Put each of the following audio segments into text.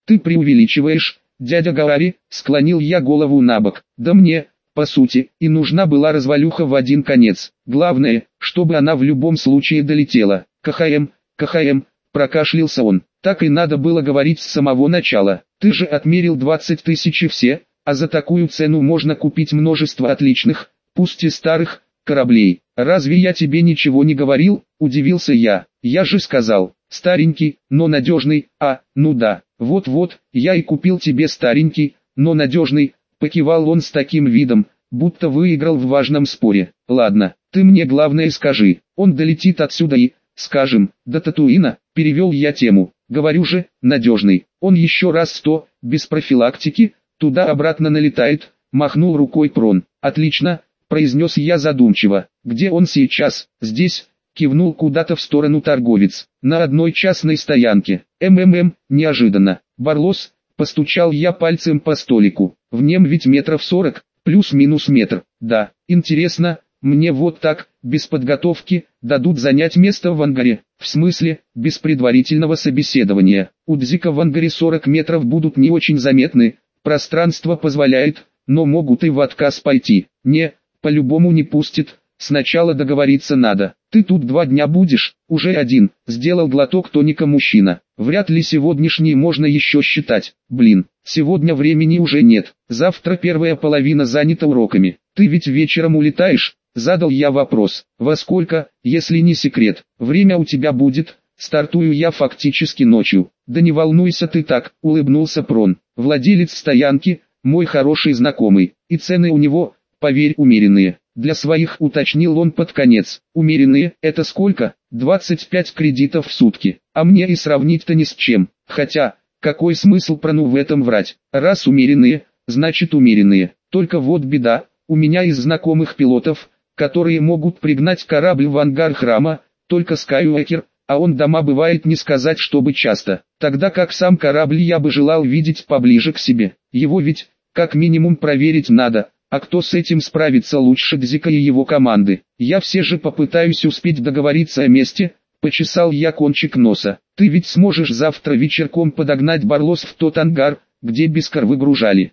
Ты преувеличиваешь, дядя Гаори, склонил я голову набок. Да мне, по сути, и нужна была развалюха в один конец. Главное, чтобы она в любом случае долетела. КХМ, прокашлялся он. Так и надо было говорить с самого начала. Ты же отмерил 20 тысяч и все, а за такую цену можно купить множество отличных, пусть и старых, кораблей. Разве я тебе ничего не говорил? Удивился я. Я же сказал, старенький, но надежный. Ну да, вот-вот, я и купил тебе старенький, но надежный. Покивал он с таким видом, будто выиграл в важном споре. Ладно, ты мне главное скажи, он долетит отсюда и, скажем, до Татуина, перевел я тему. Говорю же, надежный. Он еще раз 100, без профилактики, туда-обратно налетает, махнул рукой Прон. Отлично, произнес я задумчиво. Где он сейчас? Здесь, кивнул куда-то в сторону торговец. На одной частной стоянке. Неожиданно. Барлос, постучал я пальцем по столику. В нем ведь метров 40, плюс-минус метр. Да, интересно, мне вот так, без подготовки, дадут занять место в ангаре. В смысле, без предварительного собеседования. У Дзика в ангаре 40 метров будут не очень заметны, пространство позволяет, но могут и в отказ пойти. Не, по-любому не пустит, сначала договориться надо. Ты тут 2 дня будешь, уже один, сделал глоток тоника мужчина. Вряд ли сегодняшний можно еще считать. Блин, сегодня времени уже нет, завтра первая половина занята уроками. Ты ведь вечером улетаешь? Задал я вопрос. Во сколько, если не секрет? Время у тебя будет, стартую я фактически ночью. Да не волнуйся ты так, улыбнулся Прон. Владелец стоянки, мой хороший знакомый, и цены у него, поверь, умеренные. Для своих уточнил он под конец. Умеренные, это сколько? 25 кредитов в сутки. А мне и сравнить-то ни с чем. Хотя, какой смысл Прону в этом врать? Раз умеренные, значит умеренные. Только вот беда, у меня из знакомых пилотов, которые могут пригнать корабль в ангар храма, только Скайуокер, а он дома бывает не сказать чтобы часто. Тогда как сам корабль я бы желал видеть поближе к себе. Его ведь, как минимум проверить надо. А кто с этим справится лучше Дзика и его команды? Я все же попытаюсь успеть договориться о месте, почесал я кончик носа. Ты ведь сможешь завтра вечерком подогнать Барлос в тот ангар, где Бискар выгружали.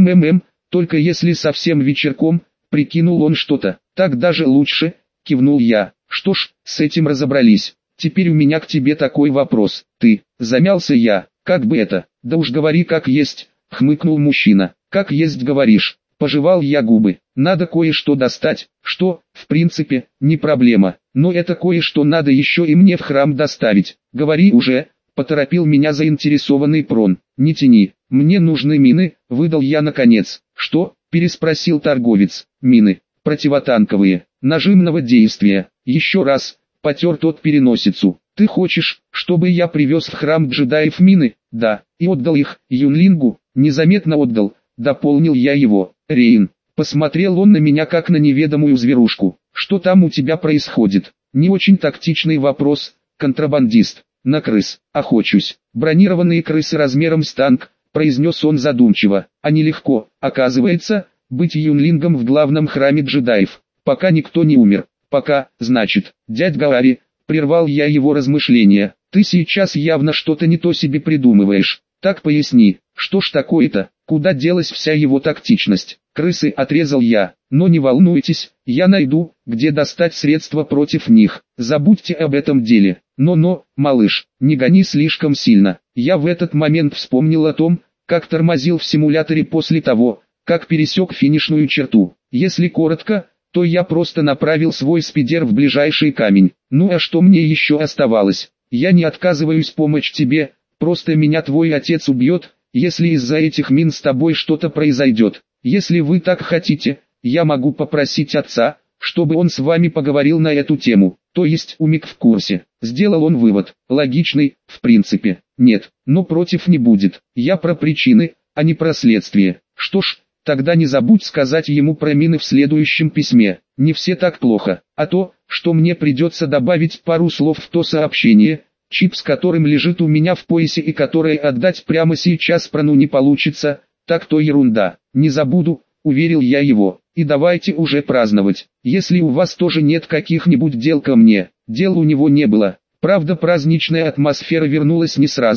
Только если совсем вечерком, прикинул он что-то. Так даже лучше, кивнул я. Что ж, с этим разобрались. Теперь у меня к тебе такой вопрос. Ты, замялся я, как бы это? Да уж говори как есть, хмыкнул мужчина. Как есть говоришь. Пожевал я губы. Надо кое-что достать. Что, в принципе, не проблема. Но это кое-что надо еще и мне в храм доставить. Говори уже, поторопил меня заинтересованный Прон. Не тяни, мне нужны мины, выдал я наконец. Что? Переспросил торговец. Мины. Противотанковые. Нажимного действия. Еще раз. Потер тот переносицу. Ты хочешь, чтобы я привез в храм джедаев мины? Да. И отдал их Юнлингу. Незаметно отдал. Дополнил я его. Рейн. Посмотрел он на меня как на неведомую зверушку. Что там у тебя происходит? Не очень тактичный вопрос, контрабандист. На крыс. Охочусь. Бронированные крысы размером с танк, произнес он задумчиво. А нелегко, оказывается, быть юнлингом в главном храме джедаев. Пока никто не умер. Пока, значит, дядь Гаори, прервал я его размышления. Ты сейчас явно что-то не то себе придумываешь. Так поясни, что ж такое-то? Куда делась вся его тактичность? Крысы, отрезал я. Но не волнуйтесь, я найду, где достать средства против них. Забудьте об этом деле. Но, малыш, не гони слишком сильно. Я в этот момент вспомнил о том, как тормозил в симуляторе после того, как пересек финишную черту. Если коротко, то я просто направил свой спидер в ближайший камень. Ну а что мне еще оставалось? Я не отказываюсь помочь тебе, просто меня твой отец убьет, если из-за этих мин с тобой что-то произойдет. Если вы так хотите, я могу попросить отца, чтобы он с вами поговорил на эту тему. То есть Умик в курсе. Сделал он вывод. Логичный, в принципе. Нет, но против не будет. Я про причины, а не про следствие. Что ж, тогда не забудь сказать ему про мины в следующем письме. Не все так плохо. А то, что мне придется добавить пару слов в то сообщение, чип с которым лежит у меня в поясе и которое отдать прямо сейчас Прону не получится, так то ерунда. Не забуду, уверил я его. И давайте уже праздновать. Если у вас тоже нет каких-нибудь дел ко мне. Дел у него не было. Правда, праздничная атмосфера вернулась не сразу,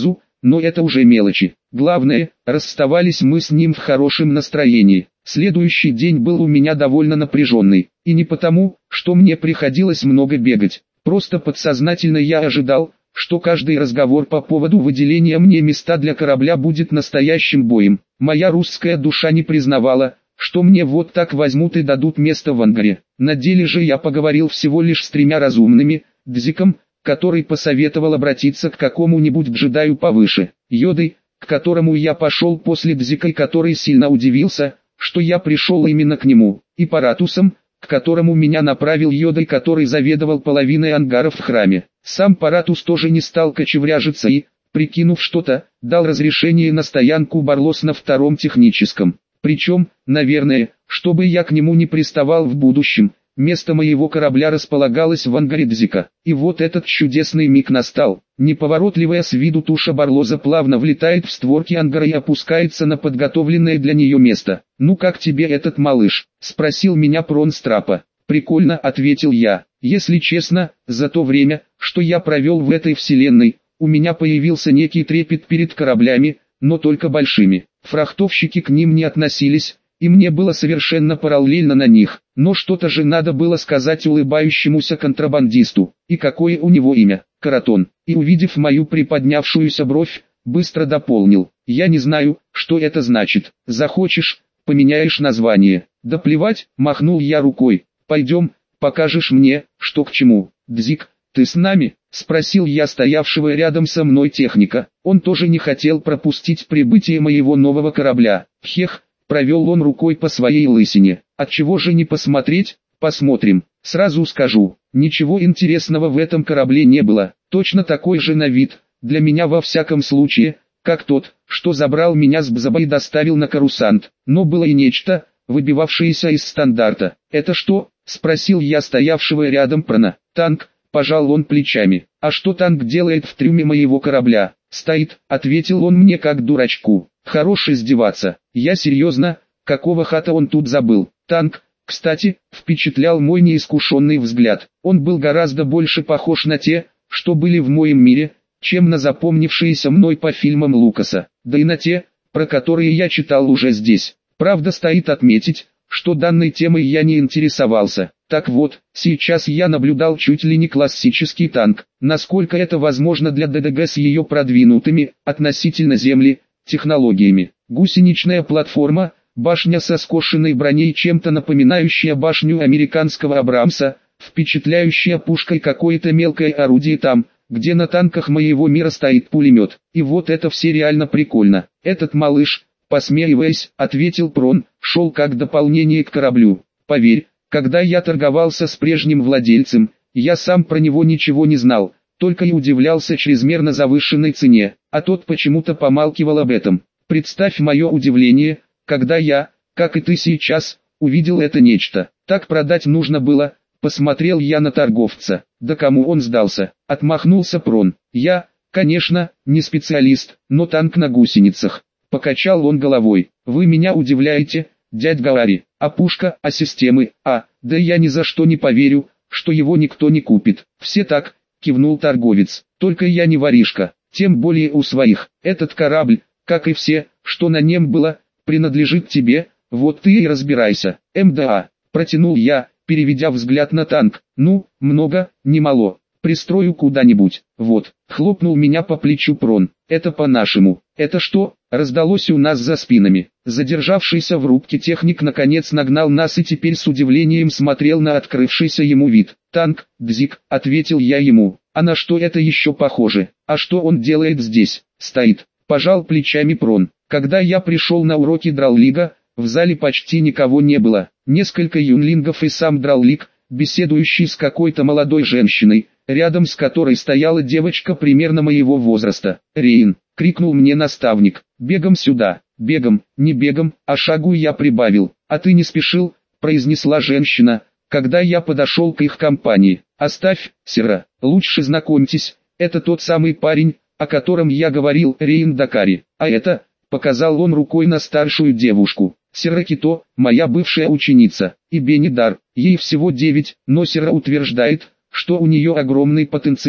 но это уже мелочи. Главное, расставались мы с ним в хорошем настроении. Следующий день был у меня довольно напряженный, и не потому, что мне приходилось много бегать. Просто подсознательно я ожидал, что каждый разговор по поводу выделения мне места для корабля будет настоящим боем. Моя русская душа не признавала, что мне вот так возьмут и дадут место в ангаре. На деле же я поговорил всего лишь с 3 разумными, Дзиком, который посоветовал обратиться к какому-нибудь джедаю повыше, Йодой, к которому я пошел после Дзика и который сильно удивился, что я пришел именно к нему, и Паратусом, к которому меня направил Йода, который заведовал половиной ангаров в храме. Сам Паратус тоже не стал кочевряжиться и, прикинув что-то, дал разрешение на стоянку Барлос на 2-м техническом. Причем, наверное, чтобы я к нему не приставал в будущем, место моего корабля располагалось в ангаре Дзика. И вот этот чудесный миг настал. Неповоротливая с виду туша Барлоза плавно влетает в створки ангара и опускается на подготовленное для нее место. «Ну как тебе этот малыш?» — спросил меня Прон с трапа. «Прикольно», — ответил я. «Если честно, за то время, что я провел в этой вселенной, у меня появился некий трепет перед кораблями, но только большими. Фрахтовщики к ним не относились, и мне было совершенно параллельно на них, но что-то же надо было сказать улыбающемуся контрабандисту, и какое у него имя, Каратон, и увидев мою приподнявшуюся бровь, быстро дополнил, я не знаю, что это значит, захочешь, поменяешь название, да плевать, махнул я рукой, пойдем, покажешь мне, что к чему, Дзик, ты с нами? Спросил я стоявшего рядом со мной техника, он тоже не хотел пропустить прибытие моего нового корабля, хех. Провел он рукой по своей лысине. Отчего же не посмотреть? Посмотрим. Сразу скажу, ничего интересного в этом корабле не было. Точно такой же на вид, для меня во всяком случае, как тот, что забрал меня с Бзаба и доставил на Корусант. Но было и нечто, выбивавшееся из стандарта. «Это что?» — спросил я стоявшего рядом Прона. «Танк», — пожал он плечами. «А что танк делает в трюме моего корабля?» «Стоит», — ответил он мне как дурачку. «Хорош издеваться. Я серьезно, какого хата он тут забыл?» Танк, кстати, впечатлял мой неискушенный взгляд. Он был гораздо больше похож на те, что были в моем мире, чем на запомнившиеся мной по фильмам Лукаса, да и на те, про которые я читал уже здесь. Правда, стоит отметить, что данной темой я не интересовался. Так вот, сейчас я наблюдал чуть ли не классический танк. Насколько это возможно для ДДГ с ее продвинутыми, относительно Земли, технологиями. Гусеничная платформа, башня со скошенной броней, чем-то напоминающая башню американского Абрамса, впечатляющая пушкой какое-то мелкое орудие там, где на танках моего мира стоит пулемет. И вот это все реально прикольно. Этот малыш, посмеиваясь, ответил Прон, шел как дополнение к кораблю. Поверь, когда я торговался с прежним владельцем, я сам про него ничего не знал, только и удивлялся чрезмерно завышенной цене, а тот почему-то помалкивал об этом. Представь мое удивление, когда я, как и ты сейчас, увидел это нечто. Так продать нужно было, посмотрел я на торговца. Да кому он сдался? Отмахнулся Прон. Я, конечно, не специалист, но танк на гусеницах. Покачал он головой. Вы меня удивляете, дядь Гаори. А пушка, а системы, да я ни за что не поверю, что его никто не купит. Все так, кивнул торговец. Только я не воришка, тем более у своих. Этот корабль, как и все, что на нем было, принадлежит тебе, вот ты и разбирайся. МДА, протянул я, переведя взгляд на танк. Ну, много, не мало. Пристрою куда-нибудь. Вот, хлопнул меня по плечу Прон. Это по-нашему. Это что? Раздалось у нас за спинами. Задержавшийся в рубке техник наконец нагнал нас и теперь с удивлением смотрел на открывшийся ему вид. «Танк, Дзик», — ответил я ему. «А на что это еще похоже? А что он делает здесь?» «Стоит», — пожал плечами Прон. «Когда я пришел на уроки Драллига, в зале почти никого не было. Несколько юнлингов и сам Драллиг, беседующий с какой-то молодой женщиной, рядом с которой стояла девочка примерно моего возраста. «Рейн!» — крикнул мне наставник. «Бегом сюда!» «Бегом, не бегом, а шагу я прибавил. А ты не спешил?» — произнесла женщина, когда я подошел к их компании. «Оставь, сера, лучше знакомьтесь, это тот самый парень, о котором я говорил, Рейн Дакари. А это...» — показал он рукой на старшую девушку. «Сера Кито, моя бывшая ученица, и Бенни Дар, ей всего 9, но Сера утверждает, что у нее огромный потенциал.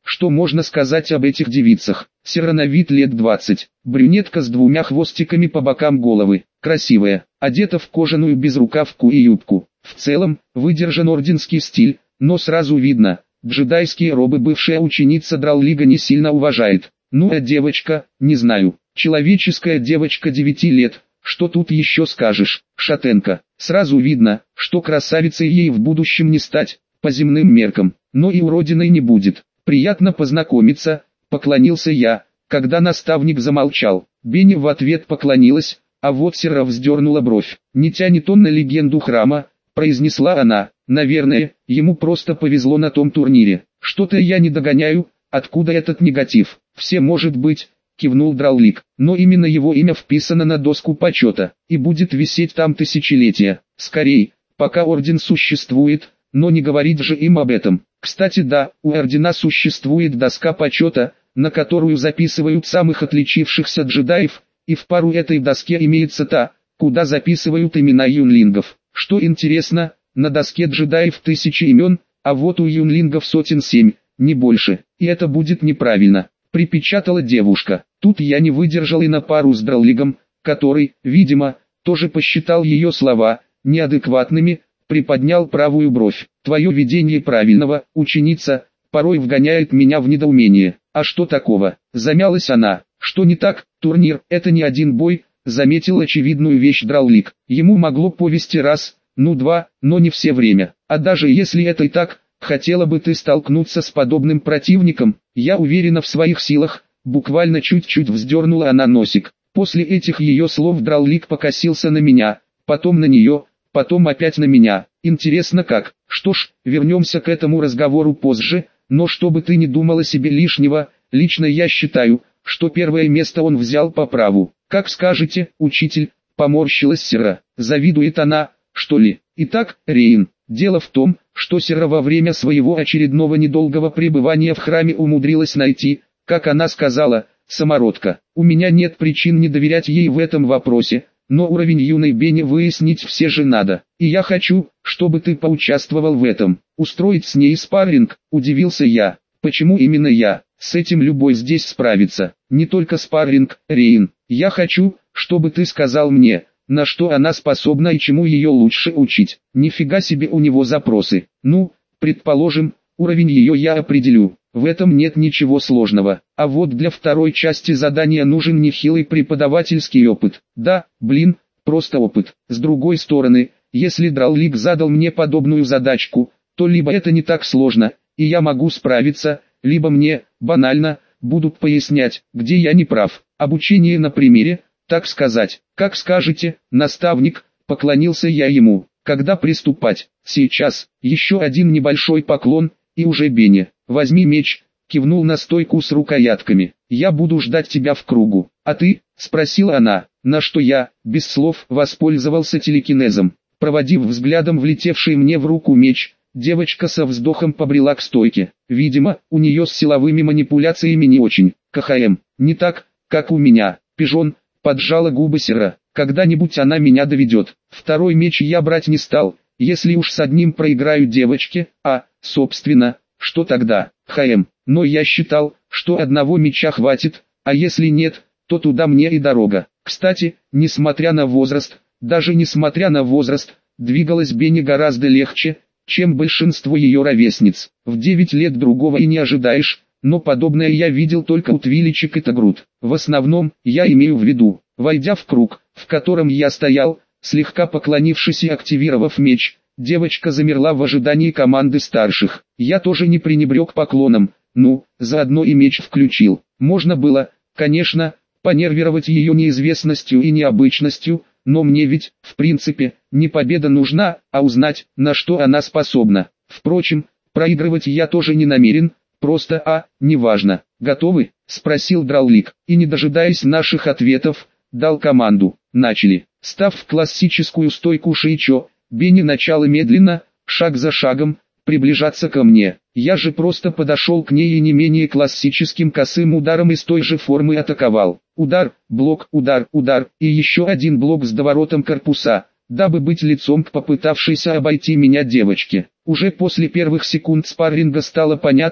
Что можно сказать об этих девицах? Сера на вид лет 20, брюнетка с двумя хвостиками по бокам головы, красивая, одета в кожаную безрукавку и юбку. В целом, выдержан орденский стиль, но сразу видно, джедайские робы бывшая ученица Драллига не сильно уважает. Ну а девочка, не знаю, человеческая девочка 9 лет, что тут еще скажешь, шатенка. Сразу видно, что красавицей ей в будущем не стать, по земным меркам, но и уродиной не будет. Приятно познакомиться, поклонился я, когда наставник замолчал. Бенни в ответ поклонилась, а вот Сера вздернула бровь. «Не тянет он на легенду храма», произнесла она. «Наверное, ему просто повезло на том турнире. Что-то я не догоняю, откуда этот негатив?» «Все может быть», кивнул Драллик, «но именно его имя вписано на доску почета, и будет висеть там тысячелетия. Скорей, пока орден существует, но не говорить же им об этом. Кстати да, у ордена существует доска почета, на которую записывают самых отличившихся джедаев, и в пару этой доске имеется та, куда записывают имена юнлингов. Что интересно, на доске джедаев 1000 имен, а вот у юнлингов 107, не больше, и это будет неправильно», припечатала девушка. Тут я не выдержал и на пару с Драллигом, который, видимо, тоже посчитал ее слова неадекватными, приподнял правую бровь. «Твое видение правильного, ученица, порой вгоняет меня в недоумение». «А что такого?» Замялась она. «Что не так? Турнир — это не один бой», заметил очевидную вещь Драллик. «Ему могло повезти раз, ну два, но не все время. А даже если это и так, хотела бы ты столкнуться с подобным противником?» «Я уверена в своих силах», буквально чуть-чуть вздернула она носик. После этих ее слов Драллик покосился на меня, потом на нее, потом опять на меня. «Интересно как? Что ж, вернемся к этому разговору позже, но чтобы ты не думала себе лишнего, лично я считаю, что первое место он взял по праву». «Как скажете, учитель», поморщилась Сера. «Завидует она, что ли?» «Итак, Рейн, дело в том, что Сера во время своего очередного недолгого пребывания в храме умудрилась найти, как она сказала, самородка. У меня нет причин не доверять ей в этом вопросе, но уровень юной Бенни выяснить все же надо. И я хочу, чтобы ты поучаствовал в этом. Устроить с ней спарринг», удивился я. «Почему именно я? С этим любой здесь справится. Не только спарринг, Рейн. Я хочу, чтобы ты сказал мне, на что она способна и чему ее лучше учить». Нифига себе у него запросы. «Ну, предположим, уровень ее я определю. В этом нет ничего сложного. А вот для второй части задания нужен нехилый преподавательский опыт». «Да, блин, просто опыт». С другой стороны, если Драллик задал мне подобную задачку, то либо это не так сложно, и я могу справиться, либо мне, банально, будут пояснять, где я не прав. Обучение на примере, так сказать. «Как скажете, наставник», поклонился я ему. «Когда приступать?» «Сейчас». Еще один небольшой поклон, и уже Бенни. «Возьми меч», кивнул на стойку с рукоятками. «Я буду ждать тебя в кругу». «А ты?» спросила она, на что я, без слов, воспользовался телекинезом. Проводив взглядом влетевший мне в руку меч, девочка со вздохом побрела к стойке. Видимо, у нее с силовыми манипуляциями не очень. КХМ, не так, как у меня. Пижон, поджала губы Сера. Когда-нибудь она меня доведет. Второй меч я брать не стал, если уж с одним проиграю девочке, собственно, что тогда? ХМ, но я считал, что одного меча хватит, а если нет, то туда мне и дорога. Кстати, несмотря на возраст, даже несмотря на возраст, двигалась Бенни гораздо легче, чем большинство ее ровесниц. В 9 лет другого и не ожидаешь, но подобное я видел только у Твиличек и Тагрут. В основном, я имею в виду, войдя в круг, в котором я стоял, слегка поклонившись и активировав меч, девочка замерла в ожидании команды старших. Я тоже не пренебрег поклоном, заодно и меч включил. Можно было, конечно, понервировать ее неизвестностью и необычностью, но мне ведь, в принципе, не победа нужна, а узнать, на что она способна. Впрочем, проигрывать я тоже не намерен, просто неважно. «Готовы?» – спросил Драллик, и не дожидаясь наших ответов, дал команду. Начали. Став в классическую стойку Шейчо, Бенни начала медленно, шаг за шагом, приближаться ко мне. Я же просто подошел к ней и не менее классическим косым ударом из той же формы атаковал. Удар, блок, удар, удар, и еще один блок с доворотом корпуса, дабы быть лицом к попытавшейся обойти меня девочке. Уже после первых секунд спарринга стало понятно,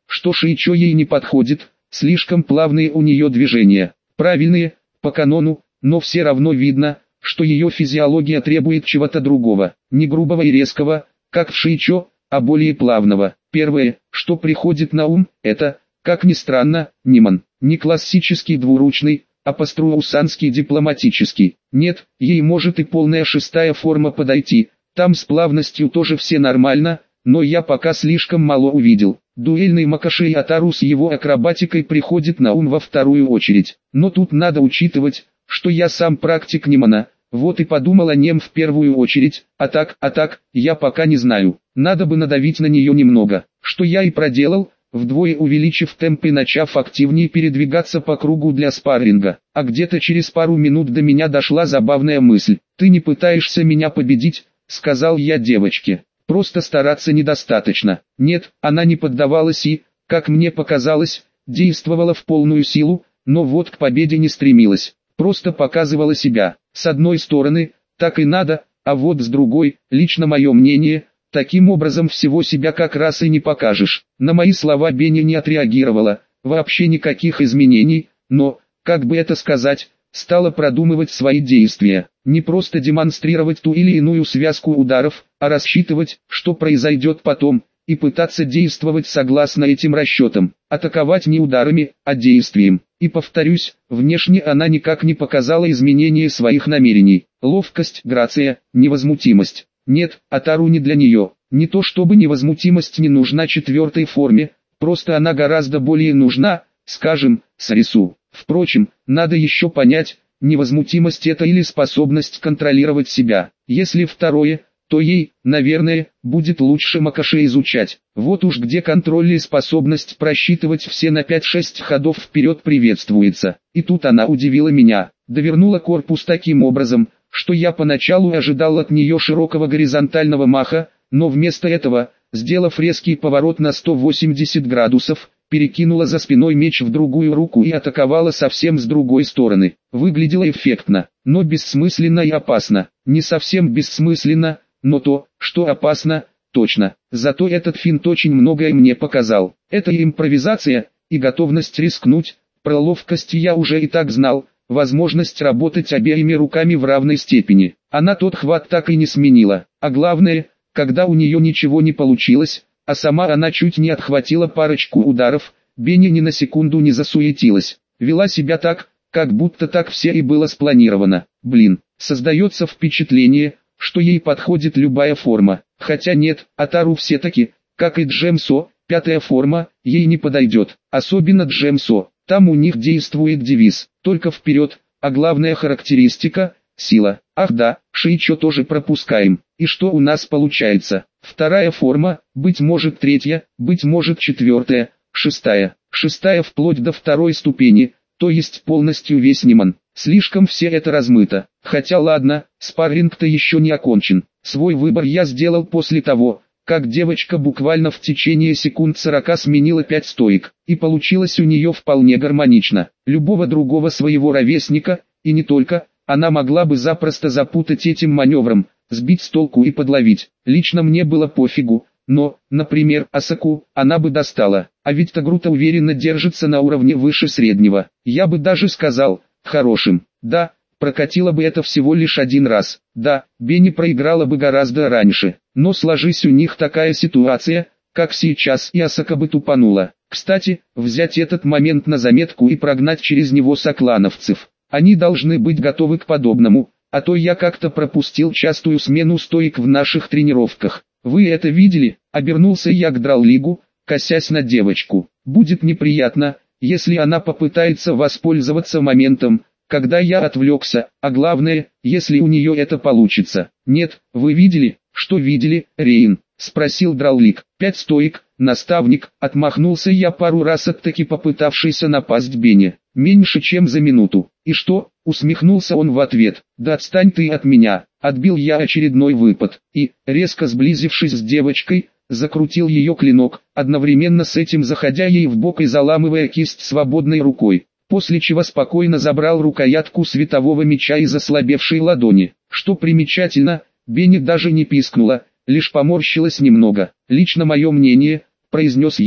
что Шиичо ей не подходит, слишком плавные у нее движения. Правильные, по канону, но все равно видно, что ее физиология требует чего-то другого, не грубого и резкого, как в Шиичо, а более плавного. Первое, что приходит на ум, это, как ни странно, Ниман. Не классический двуручный, а паструусанский дипломатический. Нет, ей может и полная шестая форма подойти, там с плавностью тоже все нормально, но я пока слишком мало увидел. Дуэльный Макоши Атару с его акробатикой приходит на ум во вторую очередь. Но тут надо учитывать, что я сам практик Нимана, вот и подумал о нем в первую очередь, а так, я пока не знаю. Надо бы надавить на нее немного, что я и проделал, вдвое увеличив темп и начав активнее передвигаться по кругу для спарринга. А где-то через пару минут до меня дошла забавная мысль. «Ты не пытаешься меня победить», — сказал я девочке. «Просто стараться недостаточно». Нет, она не поддавалась и, как мне показалось, действовала в полную силу, но вот к победе не стремилась. Просто показывала себя. С одной стороны, так и надо, а вот с другой, лично мое мнение, таким образом всего себя как раз и не покажешь. На мои слова Беня не отреагировала, вообще никаких изменений, но, как бы это сказать, стала продумывать свои действия. Не просто демонстрировать ту или иную связку ударов, а рассчитывать, что произойдет потом, и пытаться действовать согласно этим расчетам. Атаковать не ударами, а действием. И повторюсь, внешне она никак не показала изменения своих намерений. Ловкость, грация, невозмутимость. Нет, Атару не для нее. Не то чтобы невозмутимость не нужна четвертой форме, просто она гораздо более нужна, скажем, Сарису. Впрочем, надо еще понять, невозмутимость это или способность контролировать себя. Если второе, то ей, наверное, будет лучше Макоши изучать. Вот уж где контроль и способность просчитывать все на 5-6 ходов вперед приветствуется. И тут она удивила меня, довернула корпус таким образом, что я поначалу ожидал от нее широкого горизонтального маха, но вместо этого, сделав резкий поворот на 180 градусов, перекинула за спиной меч в другую руку и атаковала совсем с другой стороны. Выглядело эффектно, но бессмысленно и опасно. Не совсем бессмысленно, но то, что опасно, точно. Зато этот финт очень многое мне показал. Это и импровизация, и готовность рискнуть. Про ловкость я уже и так знал, возможность работать обеими руками в равной степени. Она тот хват так и не сменила. А главное, когда у нее ничего не получилось, а сама она чуть не отхватила парочку ударов, Беня ни на секунду не засуетилась. Вела себя так, как будто так все и было спланировано. Блин, создается впечатление, что ей подходит любая форма. Хотя нет, Атару все-таки, как и Джемсо, пятая форма, ей не подойдет. Особенно Джемсо, там у них действует девиз «только вперед», а главная характеристика – сила. Ах да, Шиичо тоже пропускаем. И что у нас получается? Вторая форма, быть может третья, быть может четвертая, шестая. Шестая вплоть до второй ступени, то есть полностью весь Ниман. Слишком все это размыто. Хотя ладно, спарринг-то еще не окончен. Свой выбор я сделал после того, как девочка буквально в течение секунд 40 сменила 5 стоек. И получилось у нее вполне гармонично. Любого другого своего ровесника, и не только, она могла бы запросто запутать этим маневром, сбить с толку и подловить. Лично мне было пофигу, но, например, Асаку, она бы достала. А ведь Тагрута уверенно держится на уровне выше среднего. Я бы даже сказал, хорошим. Да, прокатило бы это всего лишь один раз. Да, Бенни проиграла бы гораздо раньше. Но сложись у них такая ситуация, как сейчас, и Асака бы тупанула. Кстати, взять этот момент на заметку и прогнать через него соклановцев. Они должны быть готовы к подобному, а то я как-то пропустил частую смену стоек в наших тренировках. Вы это видели? Обернулся я к Драллигу, косясь на девочку. Будет неприятно, если она попытается воспользоваться моментом, когда я отвлекся, а главное, если у нее это получится. Нет, вы видели, что видели, Рейн? Спросил Драллиг. 5 стоек, наставник, отмахнулся я пару раз от таки попытавшейся напасть Бене. Меньше чем за минуту. И что? Усмехнулся он в ответ. Да отстань ты от меня. Отбил я очередной выпад. И, резко сблизившись с девочкой, закрутил ее клинок, одновременно с этим заходя ей в бок и заламывая кисть свободной рукой. После чего спокойно забрал рукоятку светового меча из ослабевшей ладони. Что примечательно, Бенни даже не пискнула, лишь поморщилась немного. «Лично мое мнение», — произнес я,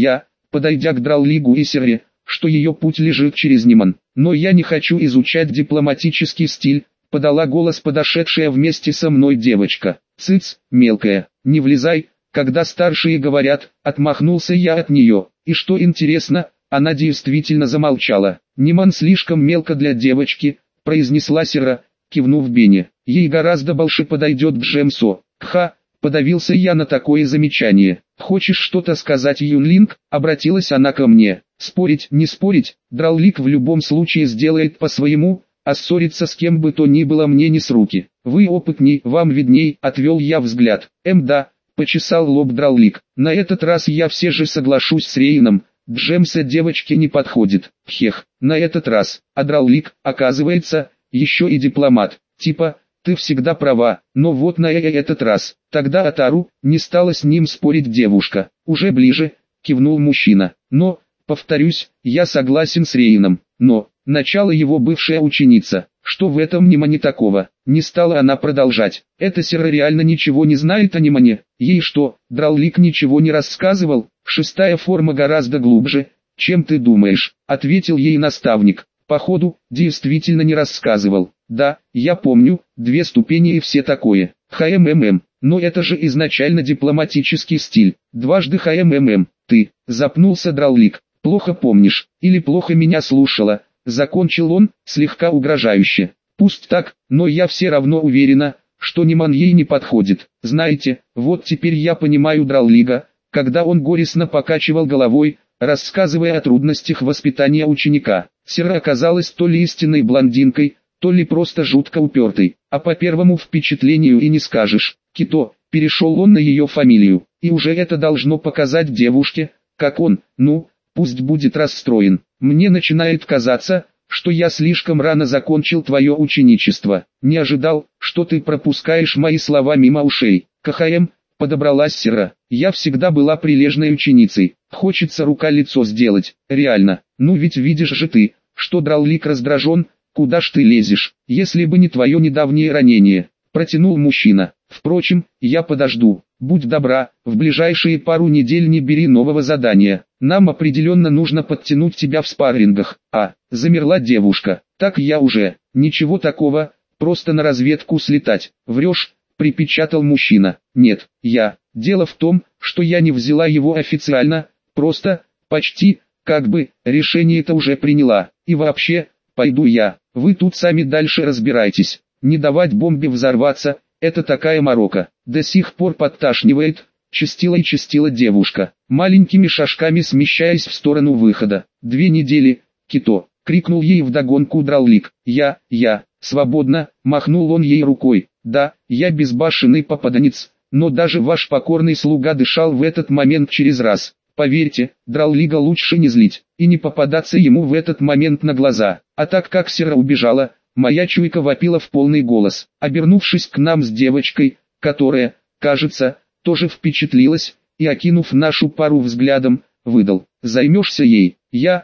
подойдя к Драллигу и Сире, что ее путь лежит через Ниман. Но я не хочу изучать дипломатический стиль, подала голос подошедшая вместе со мной девочка. Цыц, мелкая, не влезай, когда старшие говорят, отмахнулся я от нее. И что интересно, она действительно замолчала. Ниман слишком мелко для девочки, произнесла Сира, кивнув Бене. Ей гораздо больше подойдет Джемсо. Кха, подавился я на такое замечание. Хочешь что-то сказать, Юнлинг? Обратилась она ко мне. Спорить, не спорить, Драллиг в любом случае сделает по-своему, а ссориться с кем бы то ни было мне не с руки. Вы опытней, вам видней, отвел я взгляд. Да, почесал лоб Драллиг. На этот раз я все же соглашусь с Рейном. Джемса девочке не подходит. Хех, на этот раз. А Драллиг, оказывается, еще и дипломат. Типа, ты всегда права, но вот на этот раз. Тогда Атару, не стала с ним спорить девушка. Уже ближе, кивнул мужчина. Но, повторюсь, я согласен с Рейном. Но, начало его бывшая ученица. Что в этом Нимане такого? Не стала она продолжать. Эта Сира реально ничего не знает о Нимане. Ей что, Драллиг ничего не рассказывал? Шестая форма гораздо глубже, чем ты думаешь, ответил ей наставник. Походу, действительно не рассказывал. Да, я помню, 2 ступени и все такое. Но это же изначально дипломатический стиль. Дважды ты, запнулся Драллиг. Плохо помнишь, или плохо меня слушала, закончил он, слегка угрожающе. Пусть так, но я все равно уверена, что Ниман ей не подходит. Знаете, вот теперь я понимаю Драллига, когда он горестно покачивал головой, рассказывая о трудностях воспитания ученика. Сира оказалась то ли истинной блондинкой, то ли просто жутко упертой, а по первому впечатлению и не скажешь. Кито, перешел он на ее фамилию, и уже это должно показать девушке, как он, пусть будет расстроен. Мне начинает казаться, что я слишком рано закончил твое ученичество. Не ожидал, что ты пропускаешь мои слова мимо ушей. Подобралась Сира. Я всегда была прилежной ученицей. Хочется рука-лицо сделать. Реально. Ведь видишь же ты, что Драллиг раздражен. Куда ж ты лезешь, если бы не твое недавнее ранение? Протянул мужчина. Впрочем, я подожду. Будь добра, в ближайшие пару недель не бери нового задания. Нам определенно нужно подтянуть тебя в спаррингах. Замерла девушка. Так я уже. Ничего такого, просто на разведку слетать. Врешь? Припечатал мужчина. Нет, Дело в том, что я не взяла его официально, просто, почти, решение-то уже приняла. И вообще, пойду я, вы тут сами дальше разбирайтесь. Не давать бомбе взорваться, это такая морока. До сих пор подташнивает, чистила девушка, маленькими шажками смещаясь в сторону выхода. 2 недели, Кито, крикнул ей вдогонку Драллиг. Я, свободно, махнул он ей рукой. Да, я безбашенный попаданец, но даже ваш покорный слуга дышал в этот момент через раз. Поверьте, Драллига лучше не злить, и не попадаться ему в этот момент на глаза. А так как Сира убежала, моя чуйка вопила в полный голос. Обернувшись к нам с девочкой, которая, кажется, тоже впечатлилась, и окинув нашу пару взглядом, выдал. Займешься ей? Я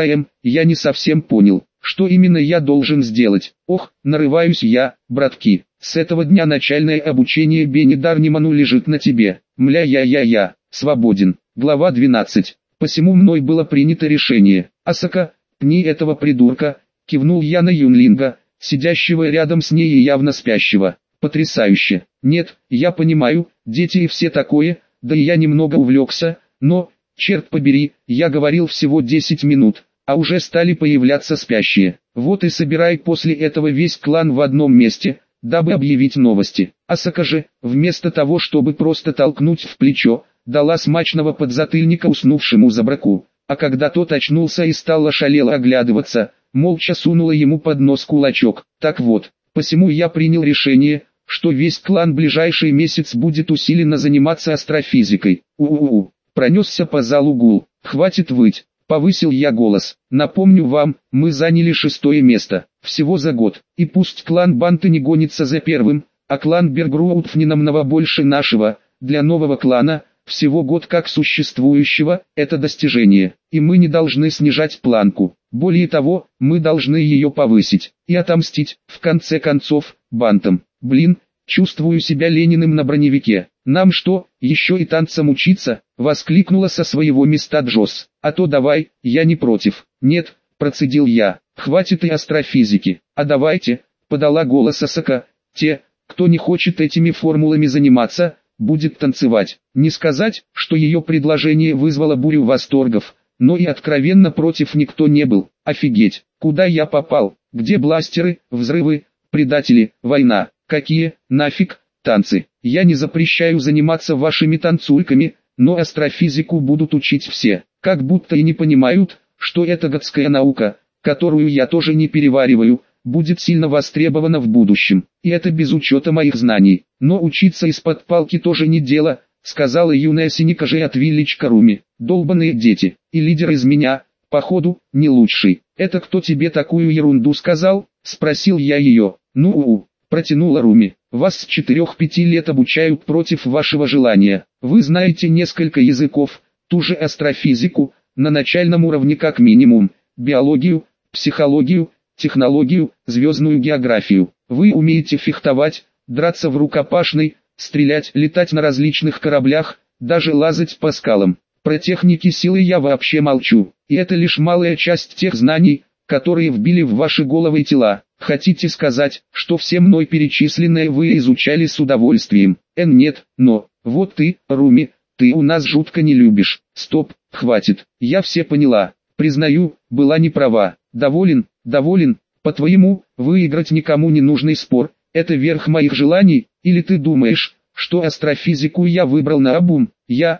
не совсем понял, что именно я должен сделать. Ох, нарываюсь я, братки. С этого дня начальное обучение Бенедар Ниману лежит на тебе. Мля свободен. Глава 12. Посему мной было принято решение. Асака, пни этого придурка, кивнул я на Юнлинга, сидящего рядом с ней и явно спящего. Потрясающе. Нет, я понимаю, дети и все такое, да и я немного увлекся, но, черт побери, я говорил всего 10 минут, а уже стали появляться спящие. Вот и собирай после этого весь клан в одном месте, дабы объявить новости. Асака же, вместо того чтобы просто толкнуть в плечо, дала смачного подзатыльника уснувшему забраку, а когда тот очнулся и стал ошалело оглядываться, молча сунула ему под нос кулачок. Так вот, посему я принял решение, что весь клан ближайший месяц будет усиленно заниматься астрофизикой. Пронесся по залу гул. Хватит выть. Повысил я голос. Напомню вам, мы заняли 6-е место. Всего за год. И пусть клан Банты не гонится за первым, а клан Бергроудф не намного больше нашего, для нового клана, всего год как существующего, это достижение. И мы не должны снижать планку. Более того, мы должны ее повысить. И отомстить, в конце концов, Бантам. Чувствую себя Лениным на броневике. Нам что, еще и танцам учиться? Воскликнула со своего места Джосс. А то давай, я не против. Нет, процедил я, хватит и астрофизики. А давайте, подала голос Асака, те, кто не хочет этими формулами заниматься, будет танцевать. Не сказать, что ее предложение вызвало бурю восторгов, но и откровенно против никто не был. Офигеть, куда я попал? Где бластеры, взрывы, предатели, война? Какие, нафиг, танцы? Я не запрещаю заниматься вашими танцульками, но астрофизику будут учить все. Как будто и не понимают, что эта гадская наука, которую я тоже не перевариваю, будет сильно востребована в будущем. И это без учета моих знаний. Но учиться из-под палки тоже не дело, сказала юная синекожая от Village Karumi. Долбаные дети, и лидер из меня, походу, не лучший. Это кто тебе такую ерунду сказал? Спросил я ее. Протянула Руми. Вас с 4-5 лет обучают против вашего желания. Вы знаете несколько языков, ту же астрофизику, на начальном уровне как минимум, биологию, психологию, технологию, звездную географию. Вы умеете фехтовать, драться в рукопашной, стрелять, летать на различных кораблях, даже лазать по скалам. Про техники силы я вообще молчу, и это лишь малая часть тех знаний, которые вбили в ваши головы и тела. Хотите сказать, что все мной перечисленное вы изучали с удовольствием? Нет, но, вот ты, Руми, ты у нас жутко не любишь. Стоп, хватит, я все поняла. Признаю, была не права. Доволен, по-твоему, выиграть никому не нужный спор, это верх моих желаний, или ты думаешь, что астрофизику я выбрал наобум?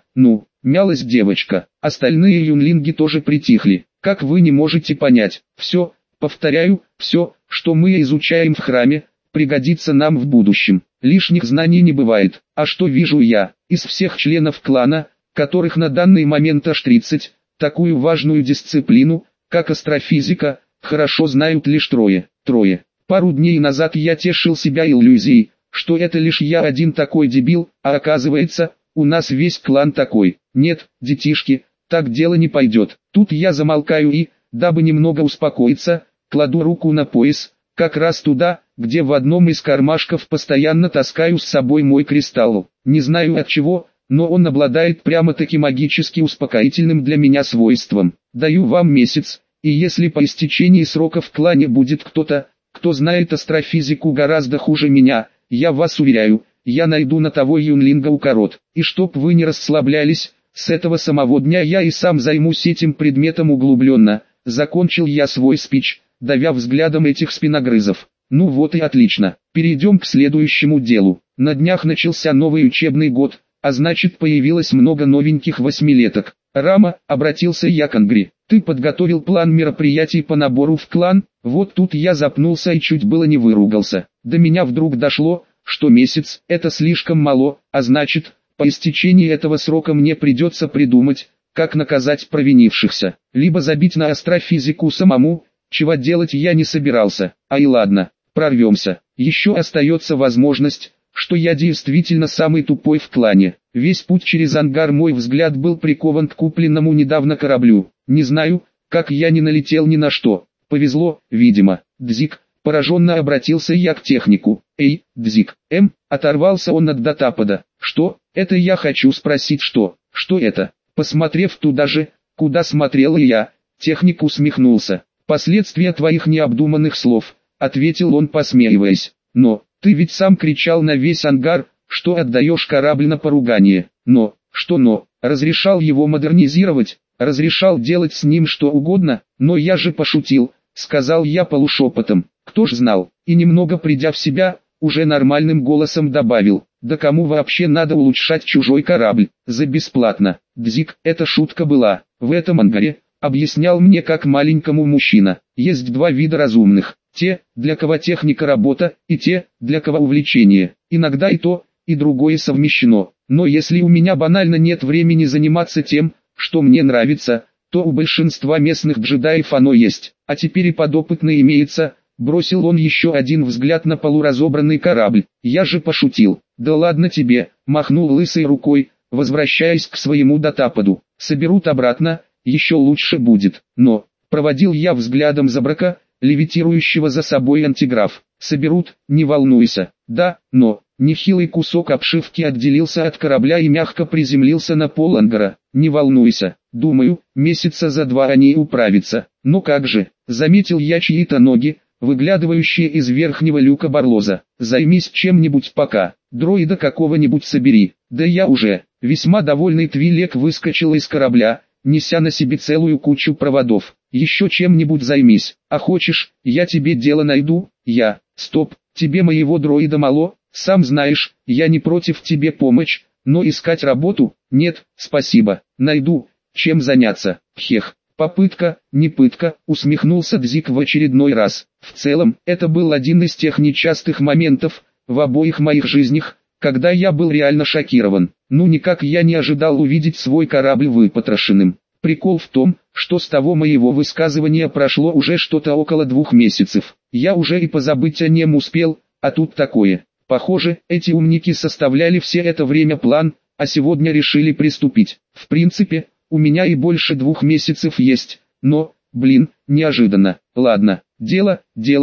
Мялась девочка, остальные юнлинги тоже притихли. Как вы не можете понять, все, повторяю, все, что мы изучаем в храме, пригодится нам в будущем. Лишних знаний не бывает. А что вижу я, из всех членов клана, которых на данный момент аж 30, такую важную дисциплину, как астрофизика, хорошо знают лишь трое. Пару дней назад я тешил себя иллюзией, что это лишь я один такой дебил, а оказывается, у нас весь клан такой. Нет, детишки, так дело не пойдет. Тут я замолкаю и, дабы немного успокоиться, кладу руку на пояс, как раз туда, где в одном из кармашков постоянно таскаю с собой мой кристалл. Не знаю от чего, но он обладает прямо-таки магически успокоительным для меня свойством. Даю вам месяц, и если по истечении срока в клане будет кто-то, кто знает астрофизику гораздо хуже меня, я вас уверяю, я найду на того юнлинга укорот. И чтоб вы не расслаблялись, с этого самого дня я и сам займусь этим предметом углубленно. Закончил я свой спич, давя взглядом этих спиногрызов. Ну вот и отлично, перейдем к следующему делу. На днях начался новый учебный год, а значит появилось много новеньких восьмилеток. Рама, обратился я к Ангри, ты подготовил план мероприятий по набору в клан? Вот тут я запнулся и чуть было не выругался. До меня вдруг дошло, что месяц – это слишком мало, а значит, по истечении этого срока мне придется придумать, как наказать провинившихся, либо забить на астрофизику самому, чего делать я не собирался. А и ладно, прорвемся. Еще остается возможность, что я действительно самый тупой в клане. Весь путь через ангар мой взгляд был прикован к купленному недавно кораблю. Не знаю, как я не налетел ни на что. Повезло, видимо. Дзик, пораженно обратился я к технику. Эй, Дзик, оторвался он от датапада. Что? Это я хочу спросить что? Что это? Посмотрев туда же, куда смотрел и я, техник усмехнулся. Последствия твоих необдуманных слов, ответил он посмеиваясь. Но, ты ведь сам кричал на весь ангар, что отдаешь корабль на поругание. Разрешал его модернизировать, разрешал делать с ним что угодно, но я же пошутил, сказал я полушепотом. Кто ж знал? И немного придя в себя, уже нормальным голосом добавил. Да кому вообще надо улучшать чужой корабль, за бесплатно? Дзик, это шутка была. В этом ангаре, объяснял мне как маленькому мужчина, есть два вида разумных. Те, для кого техника работа, и те, для кого увлечение. Иногда и то, и другое совмещено. Но если у меня банально нет времени заниматься тем, что мне нравится, то у большинства местных джедаев оно есть. А теперь и подопытный имеется. Бросил он еще один взгляд на полуразобранный корабль. Я же пошутил. Да ладно тебе, махнул лысой рукой, возвращаясь к своему датападу. Соберут обратно, еще лучше будет. Но, проводил я взглядом Забрака, левитирующего за собой антиграф. Соберут, не волнуйся. Да, но, Нехилый кусок обшивки отделился от корабля и мягко приземлился на пол ангара. Не волнуйся, думаю, месяца за 2 они управятся. Но как же, заметил я чьи-то ноги, выглядывающие из верхнего люка барлоза. Займись чем-нибудь пока, дроида какого-нибудь собери. Да я уже. Весьма довольный Твилек выскочил из корабля, неся на себе целую кучу проводов. Еще чем-нибудь займись. А хочешь, я тебе дело найду? Стоп, тебе моего дроида мало? Сам знаешь, я не против тебе помочь, но искать работу? Нет, спасибо. Найду, чем заняться. Хех. Попытка, не пытка, усмехнулся Дзик в очередной раз. В целом, это был один из тех нечастых моментов в обоих моих жизнях, когда я был реально шокирован. Ну никак я не ожидал увидеть свой корабль выпотрошенным. Прикол в том, что с того моего высказывания прошло уже что-то около 2 месяцев. Я уже и позабыть о нем успел, а тут такое. Похоже, эти умники составляли все это время план, а сегодня решили приступить. В принципе, у меня и больше 2 месяцев есть, но, неожиданно. Ладно, дело,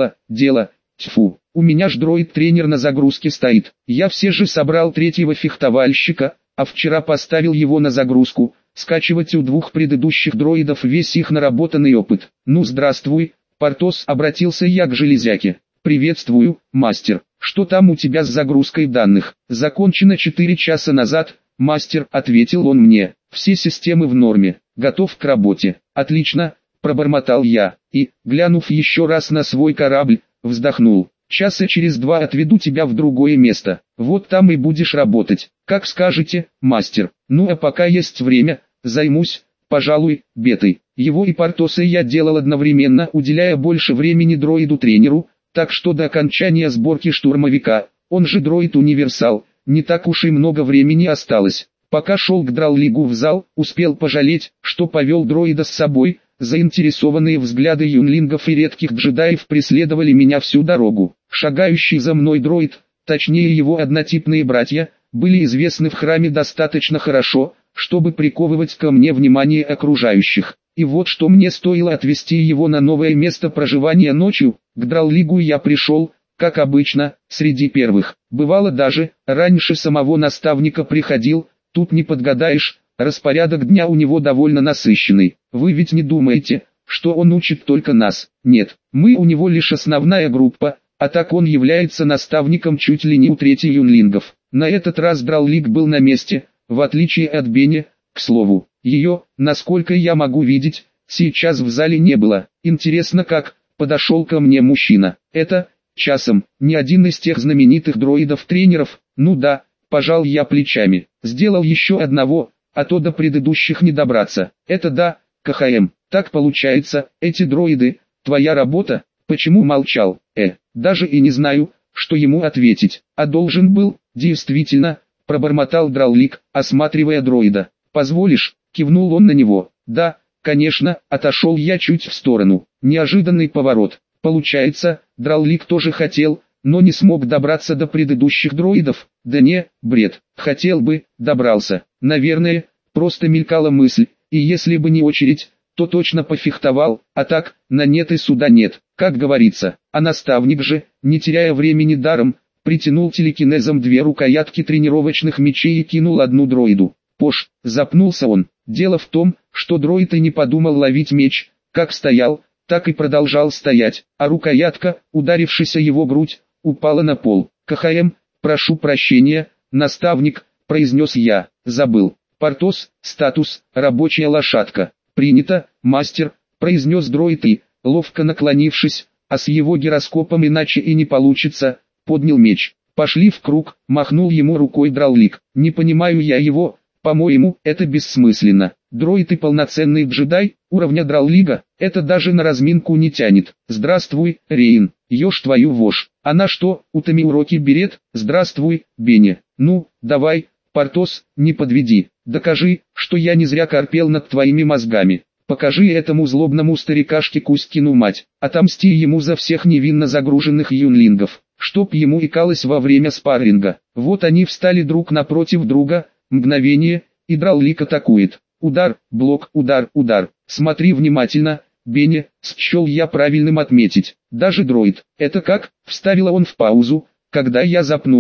тьфу. У меня ж дроид-тренер на загрузке стоит. Я все же собрал 3-го фехтовальщика, а вчера поставил его на загрузку, скачивать у 2 предыдущих дроидов весь их наработанный опыт. Ну здравствуй, Портос, обратился я к железяке. Приветствую, мастер. Что там у тебя с загрузкой данных? Закончено 4 часа назад, мастер, ответил он мне. Все системы в норме, готов к работе. Отлично, пробормотал я, и, глянув еще раз на свой корабль, вздохнул. Часа через 2 отведу тебя в другое место. Вот там и будешь работать. Как скажете, мастер. Ну а пока есть время, займусь, пожалуй, бетой. Его и Портоса я делал одновременно, уделяя больше времени дроиду-тренеру, так что до окончания сборки штурмовика, он же дроид-универсал, не так уж и много времени осталось. Пока шел к Драллигу в зал, успел пожалеть, что повел дроида с собой. Заинтересованные взгляды юнлингов и редких джедаев преследовали меня всю дорогу. Шагающий за мной дроид, точнее его однотипные братья, были известны в храме достаточно хорошо, чтобы приковывать ко мне внимание окружающих. И вот что мне стоило отвезти его на новое место проживания ночью, к Драллигу я пришел, как обычно, среди первых. Бывало даже, раньше самого наставника приходил, тут не подгадаешь. Распорядок дня у него довольно насыщенный. Вы ведь не думаете, что он учит только нас? Нет, мы у него лишь основная группа, а так он является наставником чуть ли не у 3-й юнлингов. На этот раз Драллиг был на месте, в отличие от Бени, к слову. Ее, насколько я могу видеть, сейчас в зале не было. Интересно как, подошел ко мне мужчина. Это, часом, не один из тех знаменитых дроидов-тренеров, ну да, пожал я плечами. Сделал еще одного, а то до предыдущих не добраться. Это да, КХМ. Так получается, эти дроиды, твоя работа? Почему молчал? Даже и не знаю, что ему ответить. А должен был, действительно, пробормотал Драллиг, осматривая дроида. Позволишь? Кивнул он на него. Да, конечно, отошел я чуть в сторону. Неожиданный поворот. Получается, Драллиг тоже хотел, но не смог добраться до предыдущих дроидов. Да не, бред. Хотел бы, добрался. Наверное, просто мелькала мысль, и если бы не очередь, то точно пофехтовал, а так, на нет и суда нет, как говорится. А наставник же, не теряя времени даром, притянул телекинезом 2 рукоятки тренировочных мечей и кинул одну дроиду. Пош, запнулся он. Дело в том, что дроид и не подумал ловить меч, как стоял, так и продолжал стоять, а рукоятка, ударившись о его грудь, упала на пол. КХМ, прошу прощения, наставник, произнес я, забыл. Портос, статус, рабочая лошадка. Принято, мастер, произнес дроид и, ловко наклонившись, а с его гироскопом иначе и не получится, поднял меч. Пошли в круг, махнул ему рукой Драллиг. Не понимаю я его, по-моему, это бессмысленно. Дроид и полноценный джедай, уровня Драллига, это даже на разминку не тянет. Здравствуй, Рейн, ешь твою вошь. Она что, утами уроки берет? Здравствуй, Беня. Ну, давай, Портос, не подведи. Докажи, что я не зря корпел над твоими мозгами. Покажи этому злобному старикашке Кузькину мать. Отомсти ему за всех невинно загруженных юнлингов, чтоб ему икалось во время спарринга. Вот они встали друг напротив друга, мгновение, и Драллиг атакует. Удар, блок, удар, удар. Смотри внимательно, Беня, счел я правильным отметить. Даже дроид. Это как? Вставила он в паузу, когда я запнулся.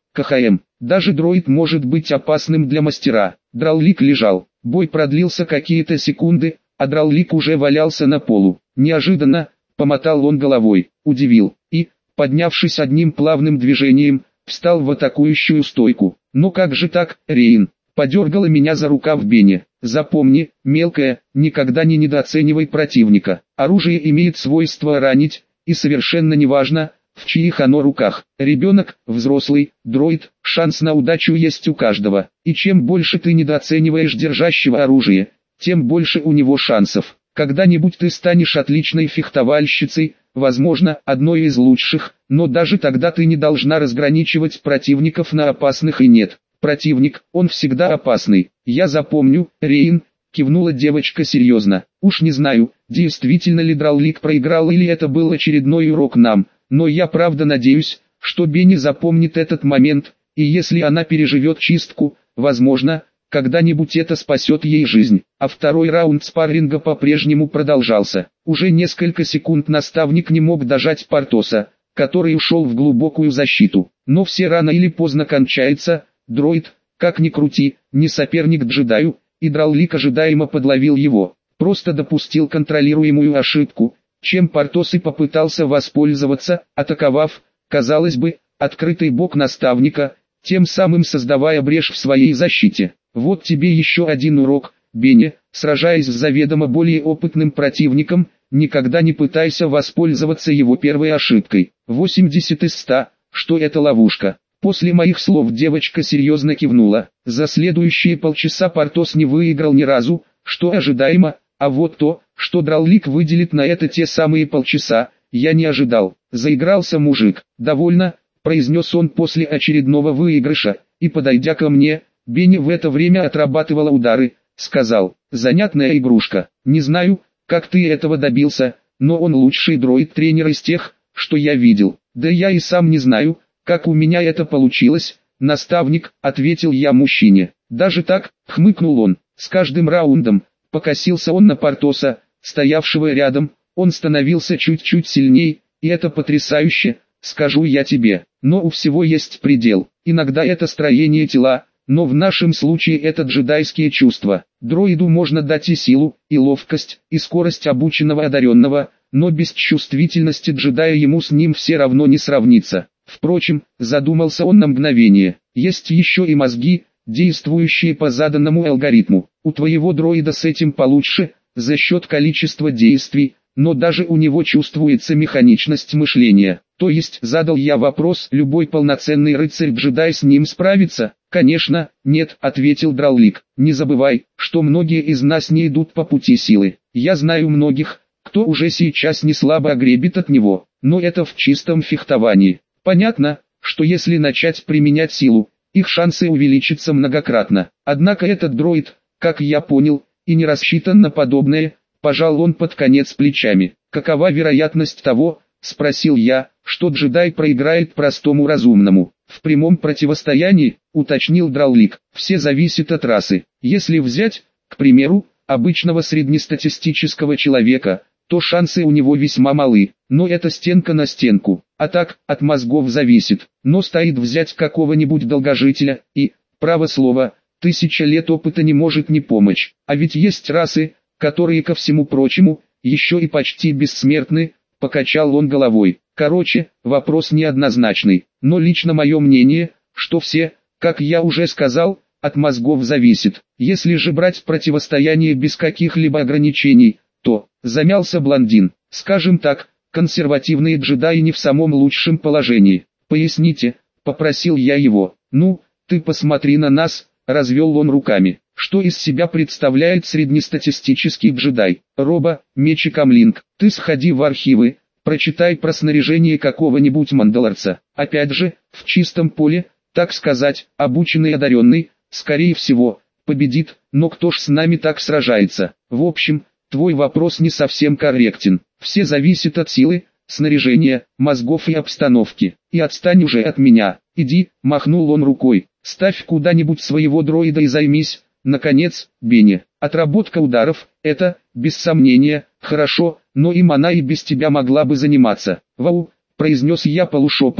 КХМ. Даже дроид может быть опасным для мастера. Драулик лежал. Бой продлился какие-то секунды, а Драулик уже валялся на полу. Неожиданно, помотал он головой, удивил, и, поднявшись одним плавным движением, встал в атакующую стойку. «Ну как же так, Рейн?» Подергала меня за рукав Беня. «Запомни, мелкая, никогда не недооценивай противника. Оружие имеет свойство ранить, и совершенно неважно, в чьих оно руках. Ребенок, взрослый, дроид, шанс на удачу есть у каждого. И чем больше ты недооцениваешь держащего оружие, тем больше у него шансов. Когда-нибудь ты станешь отличной фехтовальщицей, возможно, одной из лучших, но даже тогда ты не должна разграничивать противников на опасных и нет. Противник, он всегда опасный. Я запомню, Рейн», кивнула девочка серьезно. «Уж не знаю, действительно ли Драулик проиграл или это был очередной урок нам, но я правда надеюсь, что Бенни запомнит этот момент, и если она переживет чистку, возможно, когда-нибудь это спасет ей жизнь». А второй раунд спарринга по-прежнему продолжался. Уже несколько секунд наставник не мог дожать Портоса, который ушел в глубокую защиту. Но все рано или поздно кончается. Дроид, как ни крути, не соперник джедаю, и Драулик ожидаемо подловил его. Просто допустил контролируемую ошибку, чем Портос и попытался воспользоваться, атаковав, казалось бы, открытый бок наставника, тем самым создавая брешь в своей защите. Вот тебе еще один урок, Беня, сражаясь с заведомо более опытным противником, никогда не пытайся воспользоваться его первой ошибкой. 80 из 100, что это ловушка. После моих слов девочка серьезно кивнула. За следующие полчаса Портос не выиграл ни разу, что ожидаемо, а вот то, что Драулик выделит на это те самые полчаса, я не ожидал. Заигрался мужик. «Довольно», произнес он после очередного выигрыша, и подойдя ко мне, Беня в это время отрабатывала удары, сказал: «Занятная игрушка. Не знаю, как ты этого добился, но он лучший дроид-тренер из тех, что я видел. Да я и сам не знаю, как у меня это получилось, наставник», ответил я мужчине. «Даже так», хмыкнул он. С каждым раундом, покосился он на Портоса, стоявшего рядом, он становился чуть-чуть сильней, и это потрясающе, скажу я тебе. Но у всего есть предел. Иногда это строение тела, но в нашем случае это джедайские чувства. Дроиду можно дать и силу, и ловкость, и скорость обученного одаренного, но без чувствительности джедая ему с ним все равно не сравнится. Впрочем, задумался он на мгновение, есть еще и мозги, действующие по заданному алгоритму. У твоего дроида с этим получше, за счет количества действий, но даже у него чувствуется механичность мышления. То есть, задал я вопрос, любой полноценный рыцарь-джедай с ним справится? Конечно, нет, ответил Драулик. Не забывай, что многие из нас не идут по пути силы. Я знаю многих, кто уже сейчас не слабо огребет от него, но это в чистом фехтовании. Понятно, что если начать применять силу, их шансы увеличатся многократно. Однако этот дроид, как я понял, и не рассчитан на подобное, пожал он под конец плечами. «Какова вероятность того, — спросил я, — что джедай проиграет простому разумному?» «В прямом противостоянии, — уточнил Драулик, — все зависит от расы. Если взять, к примеру, обычного среднестатистического человека, то шансы у него весьма малы, но это стенка на стенку. А так, от мозгов зависит. Но стоит взять какого-нибудь долгожителя, и, право слово, 1000 лет опыта не может не помочь. А ведь есть расы, которые, ко всему прочему, еще и почти бессмертны», покачал он головой. «Короче, вопрос неоднозначный, но лично мое мнение, что все, как я уже сказал, от мозгов зависит. Если же брать противостояние без каких-либо ограничений, то», замялся блондин, «скажем так, консервативные джедаи не в самом лучшем положении. Поясните», попросил я его. «Ну, ты посмотри на нас», развел он руками. «Что из себя представляет среднестатистический джедай? Роба, меч и камлинг. Ты сходи в архивы, прочитай про снаряжение какого-нибудь мандалорца. Опять же, в чистом поле, так сказать, обученный одаренный, скорее всего, победит, но кто ж с нами так сражается? В общем, твой вопрос не совсем корректен. Все зависит от силы, снаряжения, мозгов и обстановки. И отстань уже от меня. Иди», махнул он рукой, «ставь куда-нибудь своего дроида и займись». Наконец, Беня, отработка ударов, это, без сомнения, хорошо, но им она и без тебя могла бы заниматься. «Вау», произнес я полушепотом,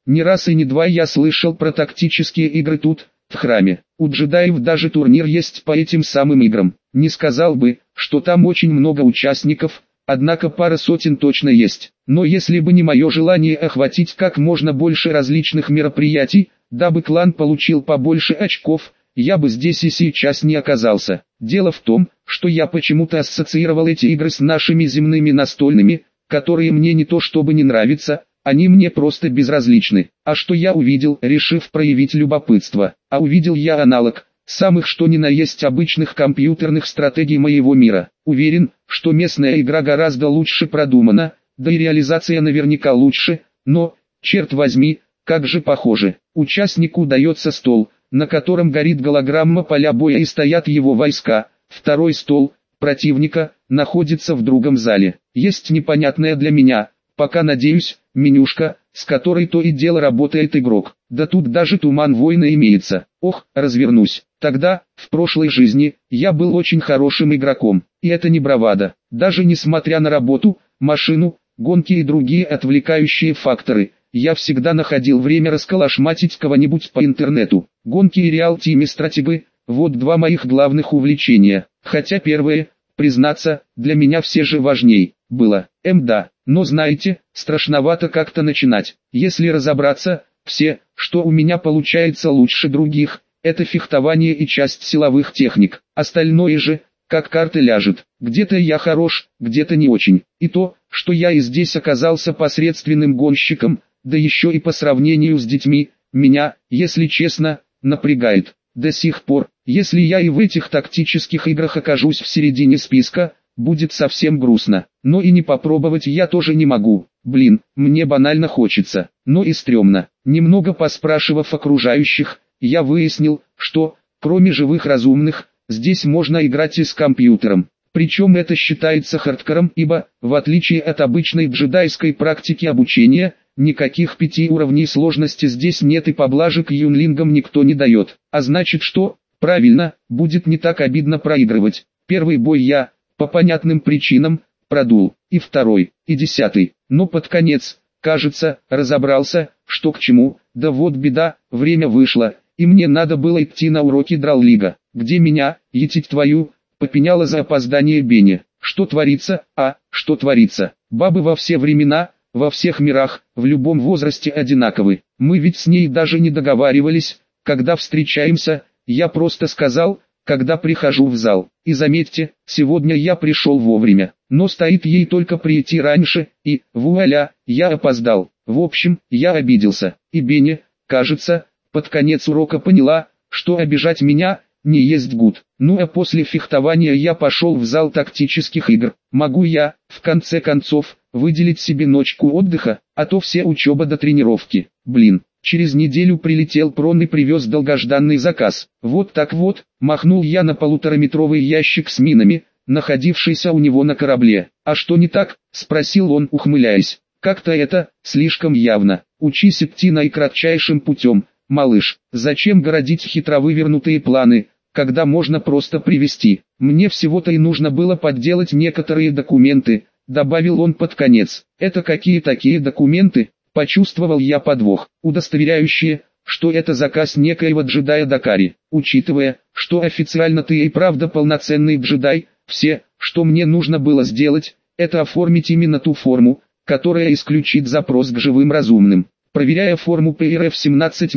Не раз и не два я слышал про тактические игры тут, в храме. У джедаев даже турнир есть по этим самым играм. Не сказал бы, что там очень много участников, однако пара сотен точно есть. Но если бы не мое желание охватить как можно больше различных мероприятий, дабы клан получил побольше очков, я бы здесь и сейчас не оказался. Дело в том, что я почему-то ассоциировал эти игры с нашими земными настольными, которые мне не то чтобы не нравятся, они мне просто безразличны. А что я увидел, решив проявить любопытство? А увидел я аналог, самых что ни на есть обычных компьютерных стратегий моего мира. Уверен, что местная игра гораздо лучше продумана, да и реализация наверняка лучше, но, черт возьми, как же похоже. Участнику дается стол, на котором горит голограмма поля боя и стоят его войска, второй стол, противника, находится в другом зале. Есть непонятное для меня, пока надеюсь, менюшка, с которой то и дело работает игрок. Да тут даже туман воина имеется. Ох, развернусь. Тогда, в прошлой жизни, я был очень хорошим игроком. И это не бравада. Даже несмотря на работу, машину, гонки и другие отвлекающие факторы, я всегда находил время расколошматить кого-нибудь по интернету. Гонки и реал-тиме-стратегы – вот два моих главных увлечения. Хотя первое, признаться, для меня все же важней было. Да, но знаете, страшновато как-то начинать. Если разобраться, все, что у меня получается лучше других, это фехтование и часть силовых техник. Остальное же, как карта ляжет. Где-то я хорош, где-то не очень. И то, что я и здесь оказался посредственным гонщиком, да еще и по сравнению с детьми, меня, если честно, напрягает. До сих пор, если я и в этих тактических играх окажусь в середине списка, будет совсем грустно. Но и не попробовать я тоже не могу. Блин, мне банально хочется, но и стрёмно. Немного поспрашивав окружающих, я выяснил, что, кроме живых разумных, здесь можно играть и с компьютером. Причем это считается хардкором, ибо, в отличие от обычной джедайской практики обучения, никаких 5 уровней сложности здесь нет и поблажек юнлингам никто не дает. А значит что? Правильно, будет не так обидно проигрывать. Первый бой я, по понятным причинам, продул, и второй, и 10. Но под конец, кажется, разобрался, что к чему. Да вот беда, время вышло, и мне надо было идти на уроки драллига, где меня, етить твою, попеняла за опоздание Бенни. Что творится, что творится? Бабы во все времена, во всех мирах, в любом возрасте одинаковы. Мы ведь с ней даже не договаривались, когда встречаемся, я просто сказал, когда прихожу в зал. И заметьте, сегодня я пришел вовремя, но стоит ей только прийти раньше, и, вуаля, я опоздал. В общем, я обиделся, и Бенни, кажется, под конец урока поняла, что обижать меня не есть гуд. Ну а после фехтования я пошел в зал тактических игр. Могу я, в конце концов, выделить себе ночку отдыха, а то все учеба до тренировки. Блин, через неделю прилетел Прон и привез долгожданный заказ. Вот так вот, махнул я на 1,5-метровый ящик с минами, находившийся у него на корабле. А что не так? Спросил он, ухмыляясь. Как-то это, слишком явно. Учись идти наикратчайшим путем, малыш. Зачем городить хитро вывернутые планы, когда можно просто привезти? Мне всего-то и нужно было подделать некоторые документы, добавил он под конец. Это какие такие документы? Почувствовал я подвох, удостоверяющие, что это заказ некоего джедая Дакари. Учитывая, что официально ты и правда полноценный джедай, все, что мне нужно было сделать, это оформить именно ту форму, которая исключит запрос к живым разумным. Проверяя форму ПРФ 17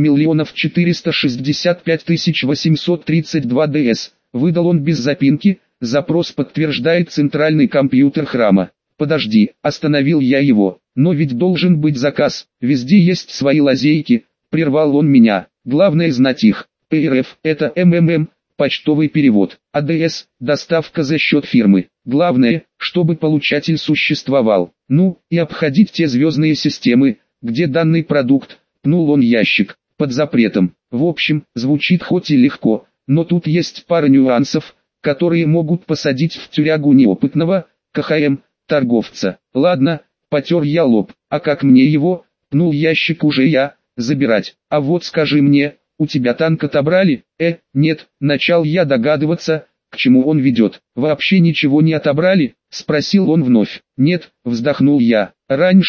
465 832 ДС, выдал он без запинки, запрос подтверждает центральный компьютер храма. Подожди, остановил я его, но ведь должен быть заказ, везде есть свои лазейки, прервал он меня, главное знать их. ПРФ – это МММ, почтовый перевод, АДС – доставка за счет фирмы. Главное, чтобы получатель существовал. Ну, и обходить те звездные системы, где данный продукт, пнул он ящик, под запретом. В общем, звучит хоть и легко, но тут есть пара нюансов, которые могут посадить в тюрягу неопытного, КХМ, торговца. Ладно, потер я лоб, а как мне его, пнул ящик уже я, забирать? А вот скажи мне, у тебя танк отобрали? Нет, начал я догадываться, к чему он ведет. Вообще ничего не отобрали? Спросил он вновь. Нет, вздохнул я. Раньше,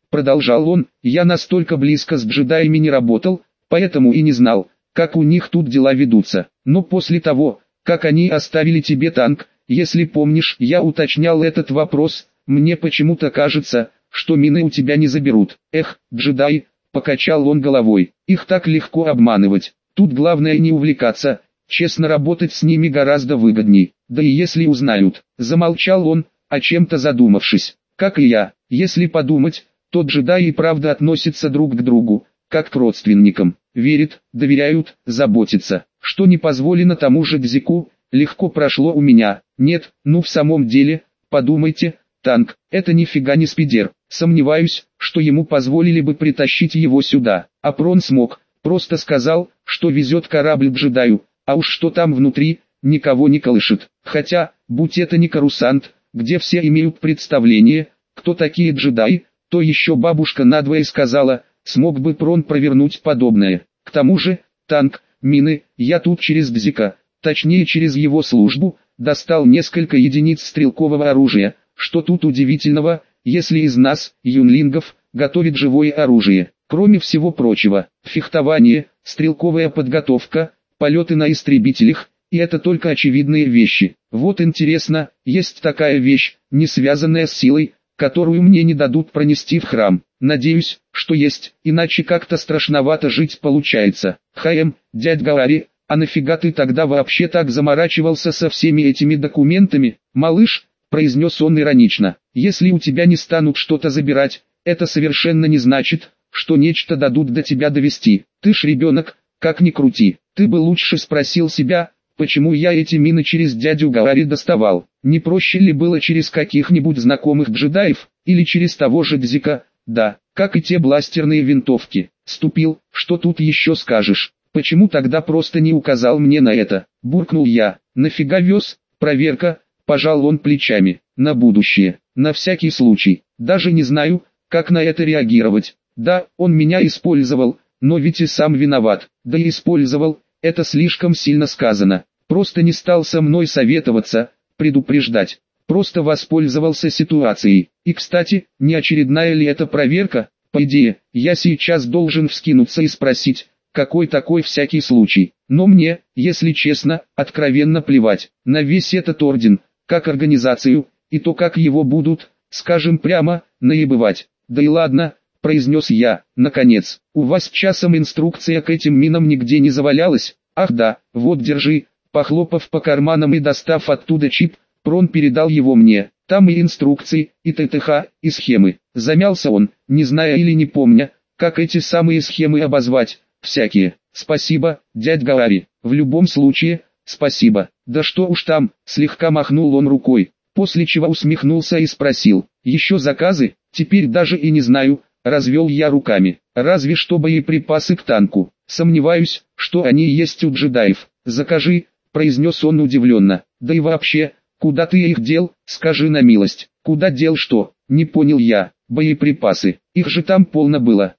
продолжал он, я настолько близко с джедаями не работал, поэтому и не знал, как у них тут дела ведутся. Но после того, как они оставили тебе танк, если помнишь, я уточнял этот вопрос, мне почему-то кажется, что мины у тебя не заберут. Эх, джедаи, покачал он головой, их так легко обманывать. Тут главное не увлекаться, честно работать с ними гораздо выгодней. Да и если узнают, замолчал он, о чем-то задумавшись. Как и я, если подумать, то джедаи и правда относятся друг к другу, как к родственникам. Верят, доверяют, заботятся. Что не позволено тому же Дзику, легко прошло у меня. Нет, ну в самом деле, подумайте, танк, это нифига не спидер. Сомневаюсь, что ему позволили бы притащить его сюда. А Прон смог, просто сказал, что везет корабль джедаю, а уж что там внутри, никого не колышет. Хотя, будь это не Корусант, где все имеют представление, кто такие джедаи, то еще бабушка надвое сказала, смог бы Прон провернуть подобное. К тому же, танк, мины, я тут через Дзика, точнее через его службу, достал несколько единиц стрелкового оружия. Что тут удивительного, если из нас, юнлингов, готовит живое оружие? Кроме всего прочего, фехтование, стрелковая подготовка, полеты на истребителях, и это только очевидные вещи. Вот интересно, есть такая вещь, не связанная с силой, которую мне не дадут пронести в храм. Надеюсь, что есть, иначе как-то страшновато жить получается. Дядь Гаори, а нафига ты тогда вообще так заморачивался со всеми этими документами, малыш? Произнес он иронично. Если у тебя не станут что-то забирать, это совершенно не значит, что нечто дадут до тебя довести. Ты ж ребенок, как ни крути. Ты бы лучше спросил себя, почему я эти мины через дядю Гаори доставал. Не проще ли было через каких-нибудь знакомых джедаев, или через того же Дзика? Да, как и те бластерные винтовки. Ступил, что тут еще скажешь? Почему тогда просто не указал мне на это? Буркнул я. Нафига вез? Проверка. Пожал он плечами. На будущее. На всякий случай. Даже не знаю, как на это реагировать. Да, он меня использовал, но ведь и сам виноват. Да и использовал, это слишком сильно сказано. Просто не стал со мной советоваться, предупреждать. Просто воспользовался ситуацией. И кстати, не очередная ли это проверка? По идее, я сейчас должен вскинуться и спросить, какой такой всякий случай. Но мне, если честно, откровенно плевать на весь этот орден, как организацию, и то как его будут, скажем прямо, наебывать. Да и ладно, произнес я, наконец, у вас часом инструкция к этим минам нигде не завалялась? Ах да, вот держи, похлопав по карманам и достав оттуда чип, Прон передал его мне. Там и инструкции, и ТТХ, и схемы. Замялся он, не зная или не помня, как эти самые схемы обозвать. Всякие. Спасибо, дядь Гаори. В любом случае, спасибо. Да что уж там, слегка махнул он рукой, после чего усмехнулся и спросил. Еще заказы? Теперь даже и не знаю, развел я руками. Разве что боеприпасы к танку. Сомневаюсь, что они есть у джедаев. Закажи, произнес он удивленно. Да и вообще, куда ты их дел, скажи на милость. Куда дел что? Не понял я. Боеприпасы, их же там полно было.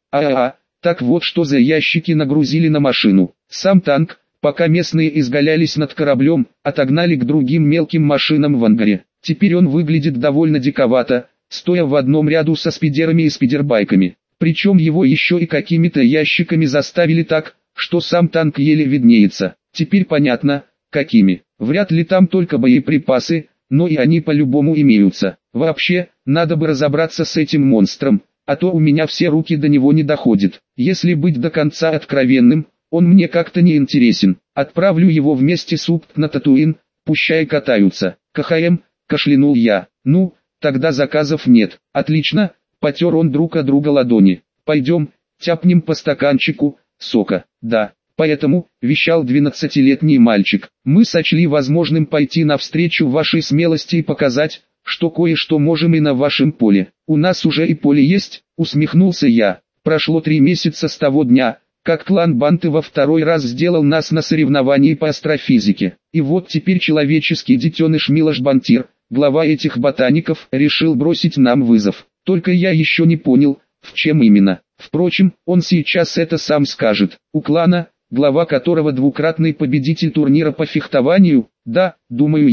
Так вот что за ящики нагрузили на машину. Сам танк, пока местные изгалялись над кораблем, отогнали к другим мелким машинам в ангаре. Теперь он выглядит довольно диковато, стоя в одном ряду со спидерами и спидербайками. Причем его еще и какими-то ящиками заставили так, что сам танк еле виднеется. Теперь понятно, какими. Вряд ли там только боеприпасы, но и они по-любому имеются. Вообще, надо бы разобраться с этим монстром, а то у меня все руки до него не доходят. Если быть до конца откровенным, он мне как-то не интересен. Отправлю его вместе с Упт на Татуин, пущай катаются. Кашлянул я. Ну, тогда заказов нет. Отлично, потер он друг от друга ладони. Пойдем, тяпнем по стаканчику сока. Да, поэтому, вещал 12-летний мальчик, мы сочли возможным пойти навстречу вашей смелости и показать, что кое-что можем и на вашем поле. У нас уже и поле есть, усмехнулся я. Прошло 3 месяца с того дня, как клан Банты во второй раз сделал нас на соревновании по астрофизике. И вот теперь человеческий детеныш Милош Бантир, глава этих ботаников, решил бросить нам вызов. Только я еще не понял, в чем именно. Впрочем, он сейчас это сам скажет. У клана, глава которого двукратный победитель турнира по фехтованию, да, думаю есть.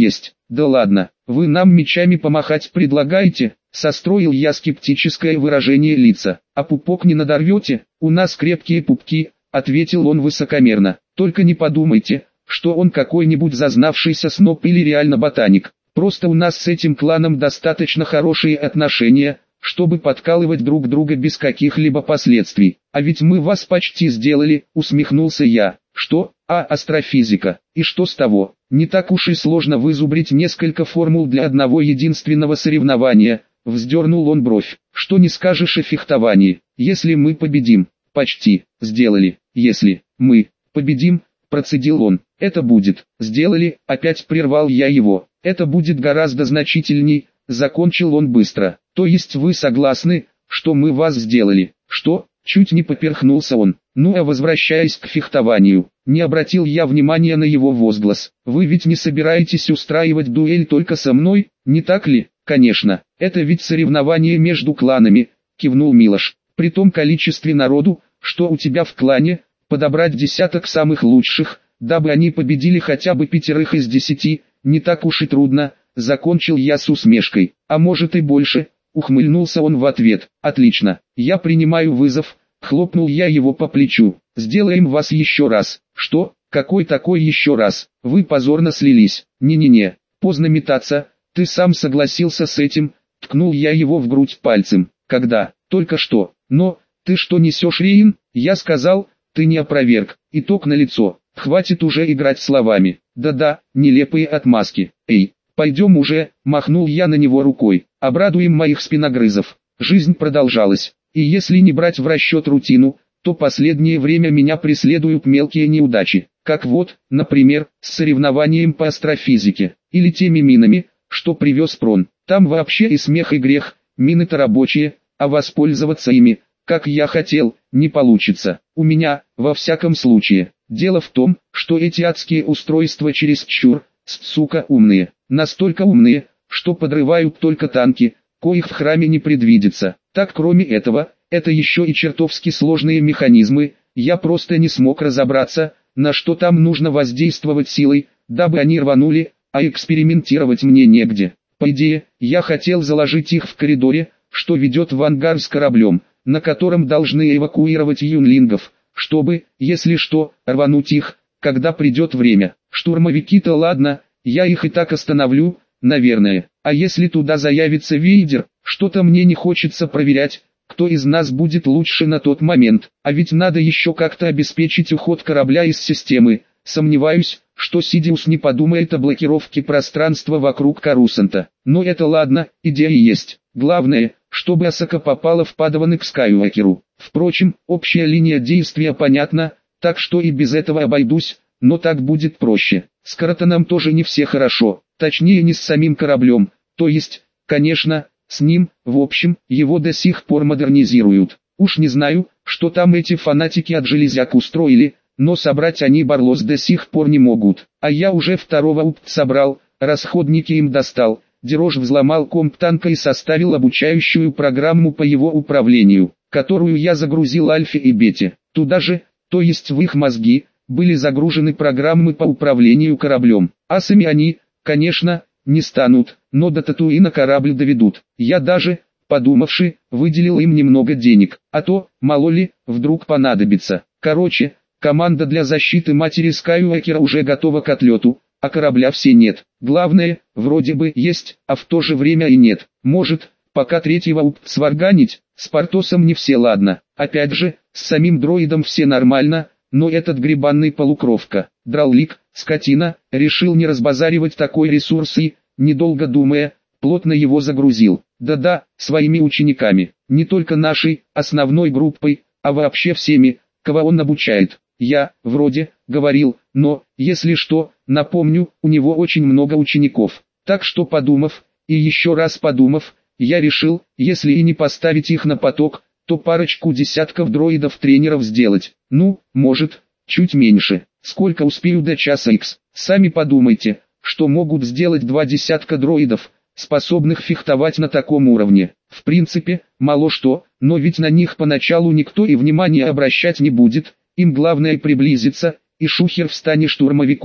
Да ладно, вы нам мечами помахать предлагаете? Состроил я скептическое выражение лица. А пупок не надорвете? У нас крепкие пупки, ответил он высокомерно. Только не подумайте, что он какой-нибудь зазнавшийся сноб или реально ботаник. Просто у нас с этим кланом достаточно хорошие отношения, чтобы подкалывать друг друга без каких-либо последствий. А ведь мы вас почти сделали, усмехнулся я. Что? Астрофизика. И что с того? Не так уж и сложно вызубрить несколько формул для одного единственного соревнования. Вздернул он бровь. Что не скажешь о фехтовании? Если мы победим, почти, сделали. Если мы победим, процедил он. Это будет, сделали, опять прервал я его. Это будет гораздо значительней, закончил он быстро. То есть вы согласны, что мы вас сделали? Что? Чуть не поперхнулся он. Ну а возвращаясь к фехтованию, не обратил я внимания на его возглас. Вы ведь не собираетесь устраивать дуэль только со мной, не так ли? Конечно, это ведь соревнование между кланами, кивнул Милош. При том количестве народу, что у тебя в клане, подобрать десяток самых лучших, дабы они победили хотя бы 5 из 10, не так уж и трудно, закончил я с усмешкой. А может и больше, ухмыльнулся он в ответ. Отлично, я принимаю вызов, хлопнул я его по плечу. Сделаем вас еще раз. Что? Какой такой еще раз? Вы позорно слились. Не-не-не, поздно метаться, ты сам согласился с этим, ткнул я его в грудь пальцем. Когда? Только что. Но, ты что несешь, Рейн? Я сказал, ты не опроверг. Итог налицо. Хватит уже играть словами. Да-да, нелепые отмазки. Эй, пойдем уже, махнул я на него рукой. Обрадуем моих спиногрызов. Жизнь продолжалась. И если не брать в расчет рутину, то последнее время меня преследуют мелкие неудачи. Как вот, например, с соревнованием по астрофизике. Или теми минами, что привез Прон. Там вообще и смех и грех. Мины-то рабочие, а воспользоваться ими, как я хотел, не получится. У меня, во всяком случае. Дело в том, что эти адские устройства чересчур, сука, умные. Настолько умные, что подрывают только танки, коих в храме не предвидится. Так кроме этого, это еще и чертовски сложные механизмы, я просто не смог разобраться, на что там нужно воздействовать силой, дабы они рванули, а экспериментировать мне негде. По идее, я хотел заложить их в коридоре, что ведет в ангар с кораблем, на котором должны эвакуировать юнлингов, чтобы, если что, рвануть их, когда придет время. Штурмовики-то ладно, я их и так остановлю, наверное. А если туда заявится Вейдер, что-то мне не хочется проверять, кто из нас будет лучше на тот момент. А ведь надо еще как-то обеспечить уход корабля из системы. Сомневаюсь, что Сидиус не подумает о блокировке пространства вокруг Карусанта. Но это ладно, идея есть. Главное, чтобы Асака попала в Падаваны к Скайуокеру. Впрочем, общая линия действия понятна, так что и без этого обойдусь, но так будет проще. С Каратаном тоже не все хорошо, точнее не с самим кораблем, то есть, конечно, с ним, в общем, его до сих пор модернизируют. Уж не знаю, что там эти фанатики от железяк устроили, но собрать они Барлос до сих пор не могут. А я уже второго УПТ собрал, расходники им достал. Дерош взломал комп танка и составил обучающую программу по его управлению, которую я загрузил Альфе и Бете. Туда же, то есть в их мозги, были загружены программы по управлению кораблем. А сами они, конечно, не станут, но до Татуина корабль доведут. Я даже, подумавши, выделил им немного денег, а то, мало ли, вдруг понадобится. Короче, команда для защиты матери Скайуокера уже готова к отлету, а корабля все нет. Главное, вроде бы есть, а в то же время и нет. Может, пока третьего УП сварганить, с Портосом не все ладно. Опять же, с самим дроидом все нормально, но этот гребанный полукровка, Драулик, скотина, решил не разбазаривать такой ресурс и, недолго думая, плотно его загрузил. Да-да, своими учениками, не только нашей, основной группой, а вообще всеми, кого он обучает. Я, вроде, говорил, но, если что, напомню, у него очень много учеников. Так что подумав, и еще раз подумав, я решил, если и не поставить их на поток, то парочку десятков дроидов-тренеров сделать. Ну, может, чуть меньше. Сколько успею до часа Х. Сами подумайте, что могут сделать 2 десятка дроидов, способных фехтовать на таком уровне. В принципе, мало что, но ведь на них поначалу никто и внимания обращать не будет. Им главное приблизиться, и шухер в стане штурмовиков,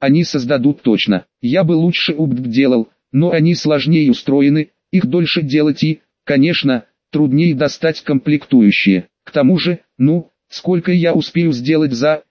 они создадут точно. Я бы лучше упт делал, но они сложнее устроены, их дольше делать и, конечно, труднее достать комплектующие. К тому же, сколько я успею сделать за,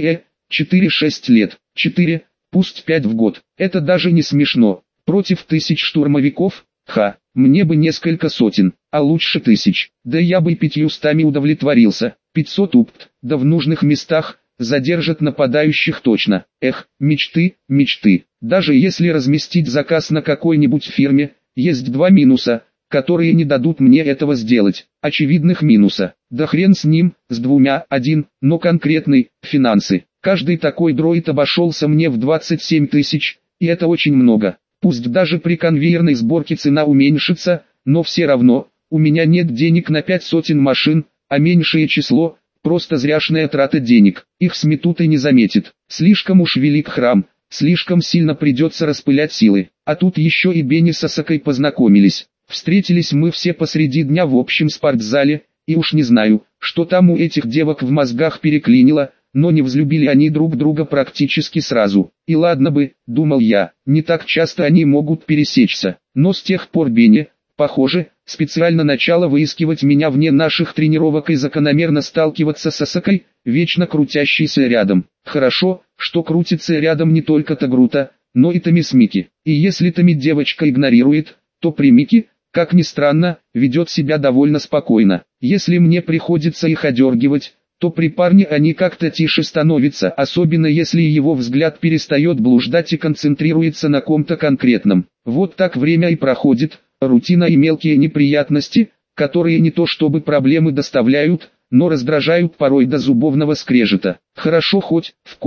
4-6 лет, 4, пусть 5 в год. Это даже не смешно. Против 1000 штурмовиков, мне бы несколько сотен, а лучше 1000. Да я бы 500 удовлетворился. 500 упт, да в нужных местах, задержат нападающих точно. Мечты. Даже если разместить заказ на какой-нибудь фирме, есть 2 минуса, которые не дадут мне этого сделать. Очевидных минуса. Да хрен с ним, с 2, но конкретный, финансы. Каждый такой дроид обошелся мне в 27 тысяч, и это очень много. Пусть даже при конвейерной сборке цена уменьшится, но все равно, у меня нет денег на 500 машин, а меньшее число – просто зряшная трата денег. Их сметут и не заметит. Слишком уж велик храм, слишком сильно придется распылять силы. А тут еще и Бенни с Асакой познакомились. Встретились мы все посреди дня в общем спортзале, и уж не знаю, что там у этих девок в мозгах переклинило, но не взлюбили они друг друга практически сразу. И ладно бы, думал я, не так часто они могут пересечься. Но с тех пор Бенни, похоже, специально начала выискивать меня вне наших тренировок и закономерно сталкиваться с Асакой, вечно крутящейся рядом. Хорошо, что крутится рядом не только Тагрута, но и Тами с Мики. И если Тами девочка игнорирует, то при Мики, как ни странно, ведет себя довольно спокойно. Если мне приходится их одергивать, то при парне они как-то тише становятся, особенно если его взгляд перестает блуждать и концентрируется на ком-то конкретном. Вот так время и проходит, рутина и мелкие неприятности, которые не то чтобы проблемы доставляют, но раздражают порой до зубовного скрежета. Хорошо хоть в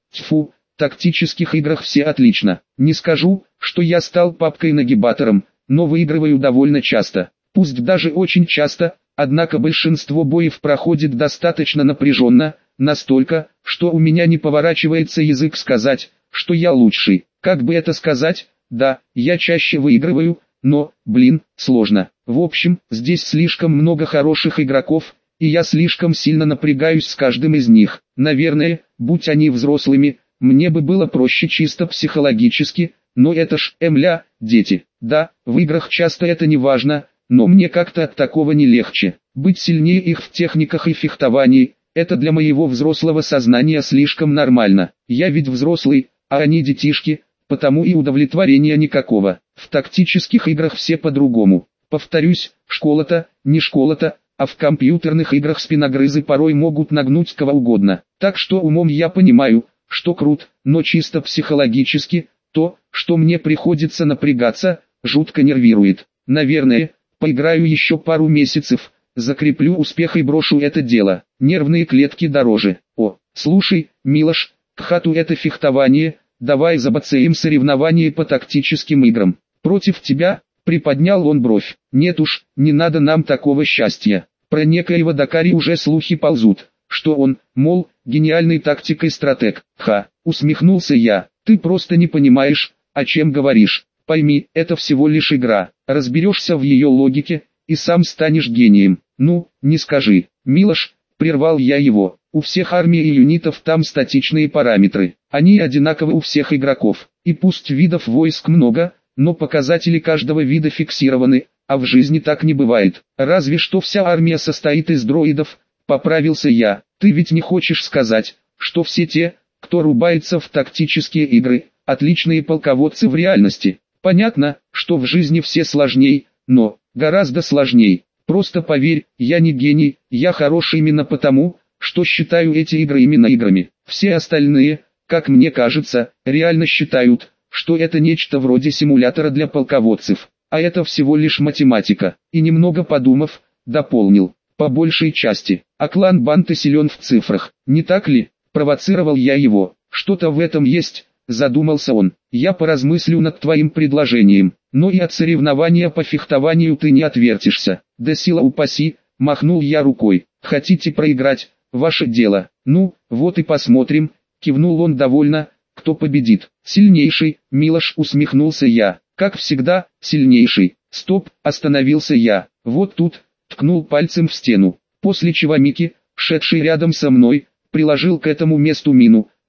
тактических играх все отлично. Не скажу, что я стал папкой-нагибатором, но выигрываю довольно часто. Пусть даже очень часто, однако большинство боев проходит достаточно напряженно, настолько, что у меня не поворачивается язык сказать, что я лучший. Как бы это сказать? Да, я чаще выигрываю, но, сложно. В общем, здесь слишком много хороших игроков, и я слишком сильно напрягаюсь с каждым из них. Наверное, будь они взрослыми, мне бы было проще чисто психологически, но это ж, дети. Да, в играх часто это не важно, но мне как-то от такого не легче. Быть сильнее их в техниках и фехтовании, это для моего взрослого сознания слишком нормально. Я ведь взрослый, а они детишки, потому и удовлетворения никакого. В тактических играх все по-другому. Повторюсь, школа-то, не школа-то, а в компьютерных играх спиногрызы порой могут нагнуть кого угодно. Так что умом я понимаю, что крут, но чисто психологически, то, что мне приходится напрягаться, жутко нервирует. Наверное, поиграю еще пару месяцев, закреплю успех и брошу это дело. Нервные клетки дороже. Слушай, Милош, к хату это фехтование, давай забацаем соревнования по тактическим играм. Против тебя, приподнял он бровь. Нет уж, не надо нам такого счастья. Про некоего Дакари уже слухи ползут, что он, мол, гениальный тактик и стратег. Усмехнулся я. Ты просто не понимаешь, о чем говоришь. Пойми, это всего лишь игра. Разберешься в ее логике, и сам станешь гением. Не скажи. Милош, прервал я его. У всех армий и юнитов там статичные параметры. Они одинаковы у всех игроков. И пусть видов войск много, но показатели каждого вида фиксированы, а в жизни так не бывает. Разве что вся армия состоит из дроидов, поправился я. Ты ведь не хочешь сказать, что все те, кто рубается в тактические игры, отличные полководцы в реальности. Понятно, что в жизни все сложней, но гораздо сложней. Просто поверь, я не гений, я хороший именно потому, что считаю эти игры именно играми. Все остальные, как мне кажется, реально считают, что это нечто вроде симулятора для полководцев. А это всего лишь математика. И немного подумав, дополнил. По большей части. А клан Банты силен в цифрах, не так ли? Провоцировал я его. Что-то в этом есть, задумался он. Я поразмыслю над твоим предложением. Но и от соревнования по фехтованию ты не отвертишься. Да сила упаси, махнул я рукой. Хотите проиграть? Ваше дело. Вот и посмотрим, кивнул он довольно. Кто победит? Сильнейший, Милош, усмехнулся я. Как всегда, сильнейший. Стоп, остановился я. Вот тут, ткнул пальцем в стену. После чего Мики, шедший рядом со мной, приложил к этому месту мину,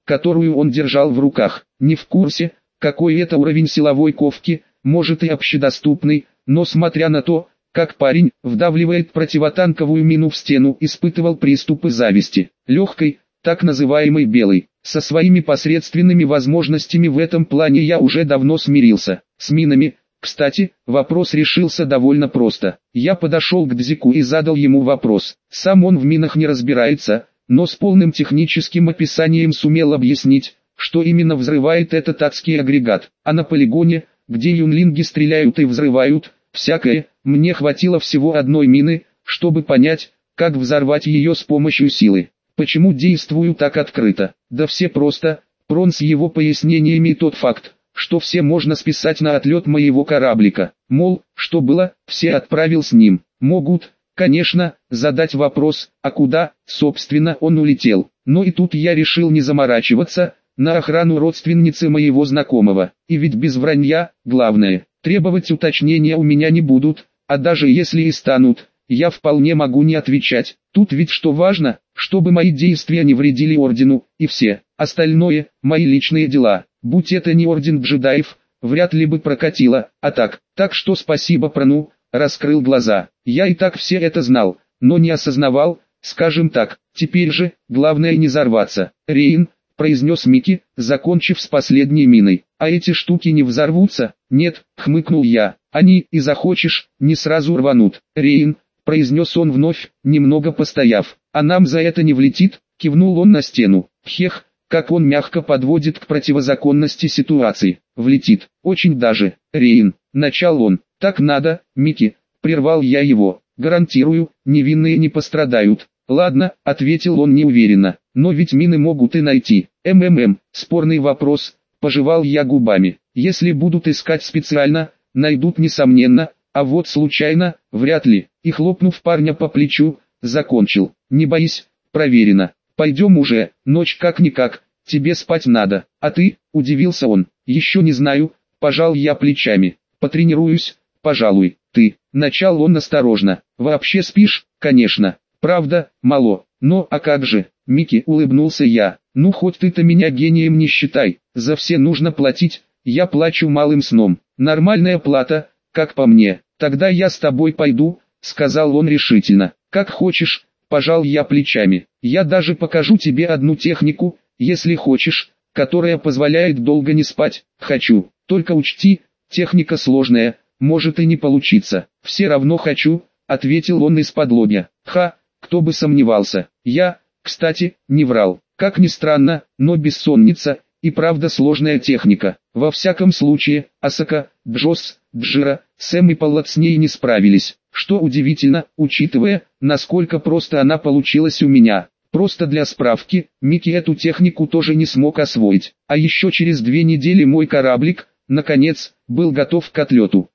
которую он держал в руках. Не в курсе, какой это уровень силовой ковки, может и общедоступный, но смотря на то, как парень вдавливает противотанковую мину в стену, испытывал приступы зависти. Легкой, так называемой белой. Со своими посредственными возможностями в этом плане я уже давно смирился. С минами, кстати, вопрос решился довольно просто. Я подошел к Дзику и задал ему вопрос. Сам он в минах не разбирается, но с полным техническим описанием сумел объяснить, что именно взрывает этот адский агрегат. А на полигоне, где юнлинги стреляют и взрывают, всякое, мне хватило всего одной мины, чтобы понять, как взорвать ее с помощью силы. Почему действую так открыто? Да все просто. Прон с его пояснениями и тот факт, что все можно списать на отлет моего кораблика. Мол, что было, все отправил с ним. Могут, конечно, задать вопрос, а куда, собственно, он улетел. Но и тут я решил не заморачиваться, на охрану родственницы моего знакомого. И ведь без вранья, главное, требовать уточнения у меня не будут, а даже если и станут, я вполне могу не отвечать. Тут ведь что важно, чтобы мои действия не вредили ордену, и все остальное – мои личные дела. Будь это не орден джедаев, вряд ли бы прокатило, а так что спасибо Прону, раскрыл глаза. Я и так все это знал, но не осознавал, скажем так. Теперь же, главное не взорваться. Рейн, произнес Микки, закончив с последней миной. А эти штуки не взорвутся? Нет, хмыкнул я. Они, и захочешь, не сразу рванут. Рейн, произнес он вновь, немного постояв. А нам за это не влетит, кивнул он на стену. Хех, как он мягко подводит к противозаконности ситуации. Влетит, очень даже. Рейн, начал он. Так надо, Микки, прервал я его. Гарантирую, невинные не пострадают. Ладно, ответил он неуверенно. Но ведь мины могут и найти. Спорный вопрос, пожевал я губами. Если будут искать специально, найдут несомненно, а вот случайно, вряд ли. И хлопнув парня по плечу, закончил. Не боись, проверено. Пойдем уже, ночь как-никак, тебе спать надо. А ты, удивился он, еще не знаю, пожал я плечами. Потренируюсь, пожалуй. Ты, начал он осторожно. Вообще спишь, конечно. Правда, мало. Но а как же, Микки, улыбнулся я. Ну хоть ты-то меня гением не считай, за все нужно платить, я плачу малым сном. Нормальная плата, как по мне. Тогда я с тобой пойду, сказал он решительно. Как хочешь, пожал я плечами. Я даже покажу тебе одну технику, если хочешь, которая позволяет долго не спать. Хочу, только учти, техника сложная, может и не получиться. Все равно хочу, ответил он из-подлобья. Ха, кто бы сомневался. Я, кстати, не врал. Как ни странно, но бессонница, и правда сложная техника. Во всяком случае, Асака, Джос, Джира, Сэм и Паллат с ней не справились. Что удивительно, учитывая, насколько просто она получилась у меня. Просто для справки, Микки эту технику тоже не смог освоить. А еще через 2 недели мой кораблик, наконец, был готов к отлету.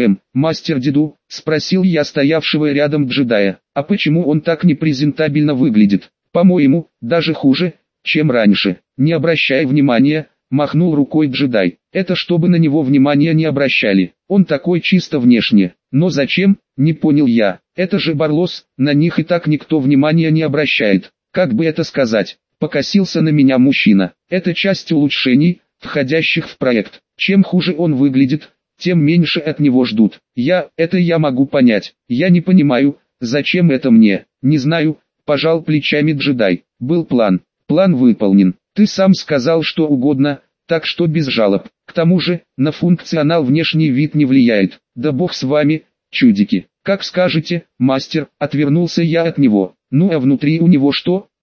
Мастер Диду, спросил я стоявшего рядом джедая, а почему он так непрезентабельно выглядит? По-моему, даже хуже, чем раньше. Не обращай внимания, махнул рукой джедай. Это чтобы на него внимания не обращали. Он такой чисто внешне. Но зачем, не понял я. Это же Барлос, на них и так никто внимания не обращает. Как бы это сказать? Покосился на меня мужчина. Это часть улучшений, входящих в проект. Чем хуже он выглядит, тем меньше от него ждут. Это я могу понять. Я не понимаю, зачем это мне. Не знаю, пожал плечами джедай. Был план. План выполнен. Ты сам сказал что угодно, так что без жалоб. К тому же, на функционал внешний вид не влияет. Да бог с вами, чудики. Как скажете, мастер, отвернулся я от него. Ну а внутри у него что?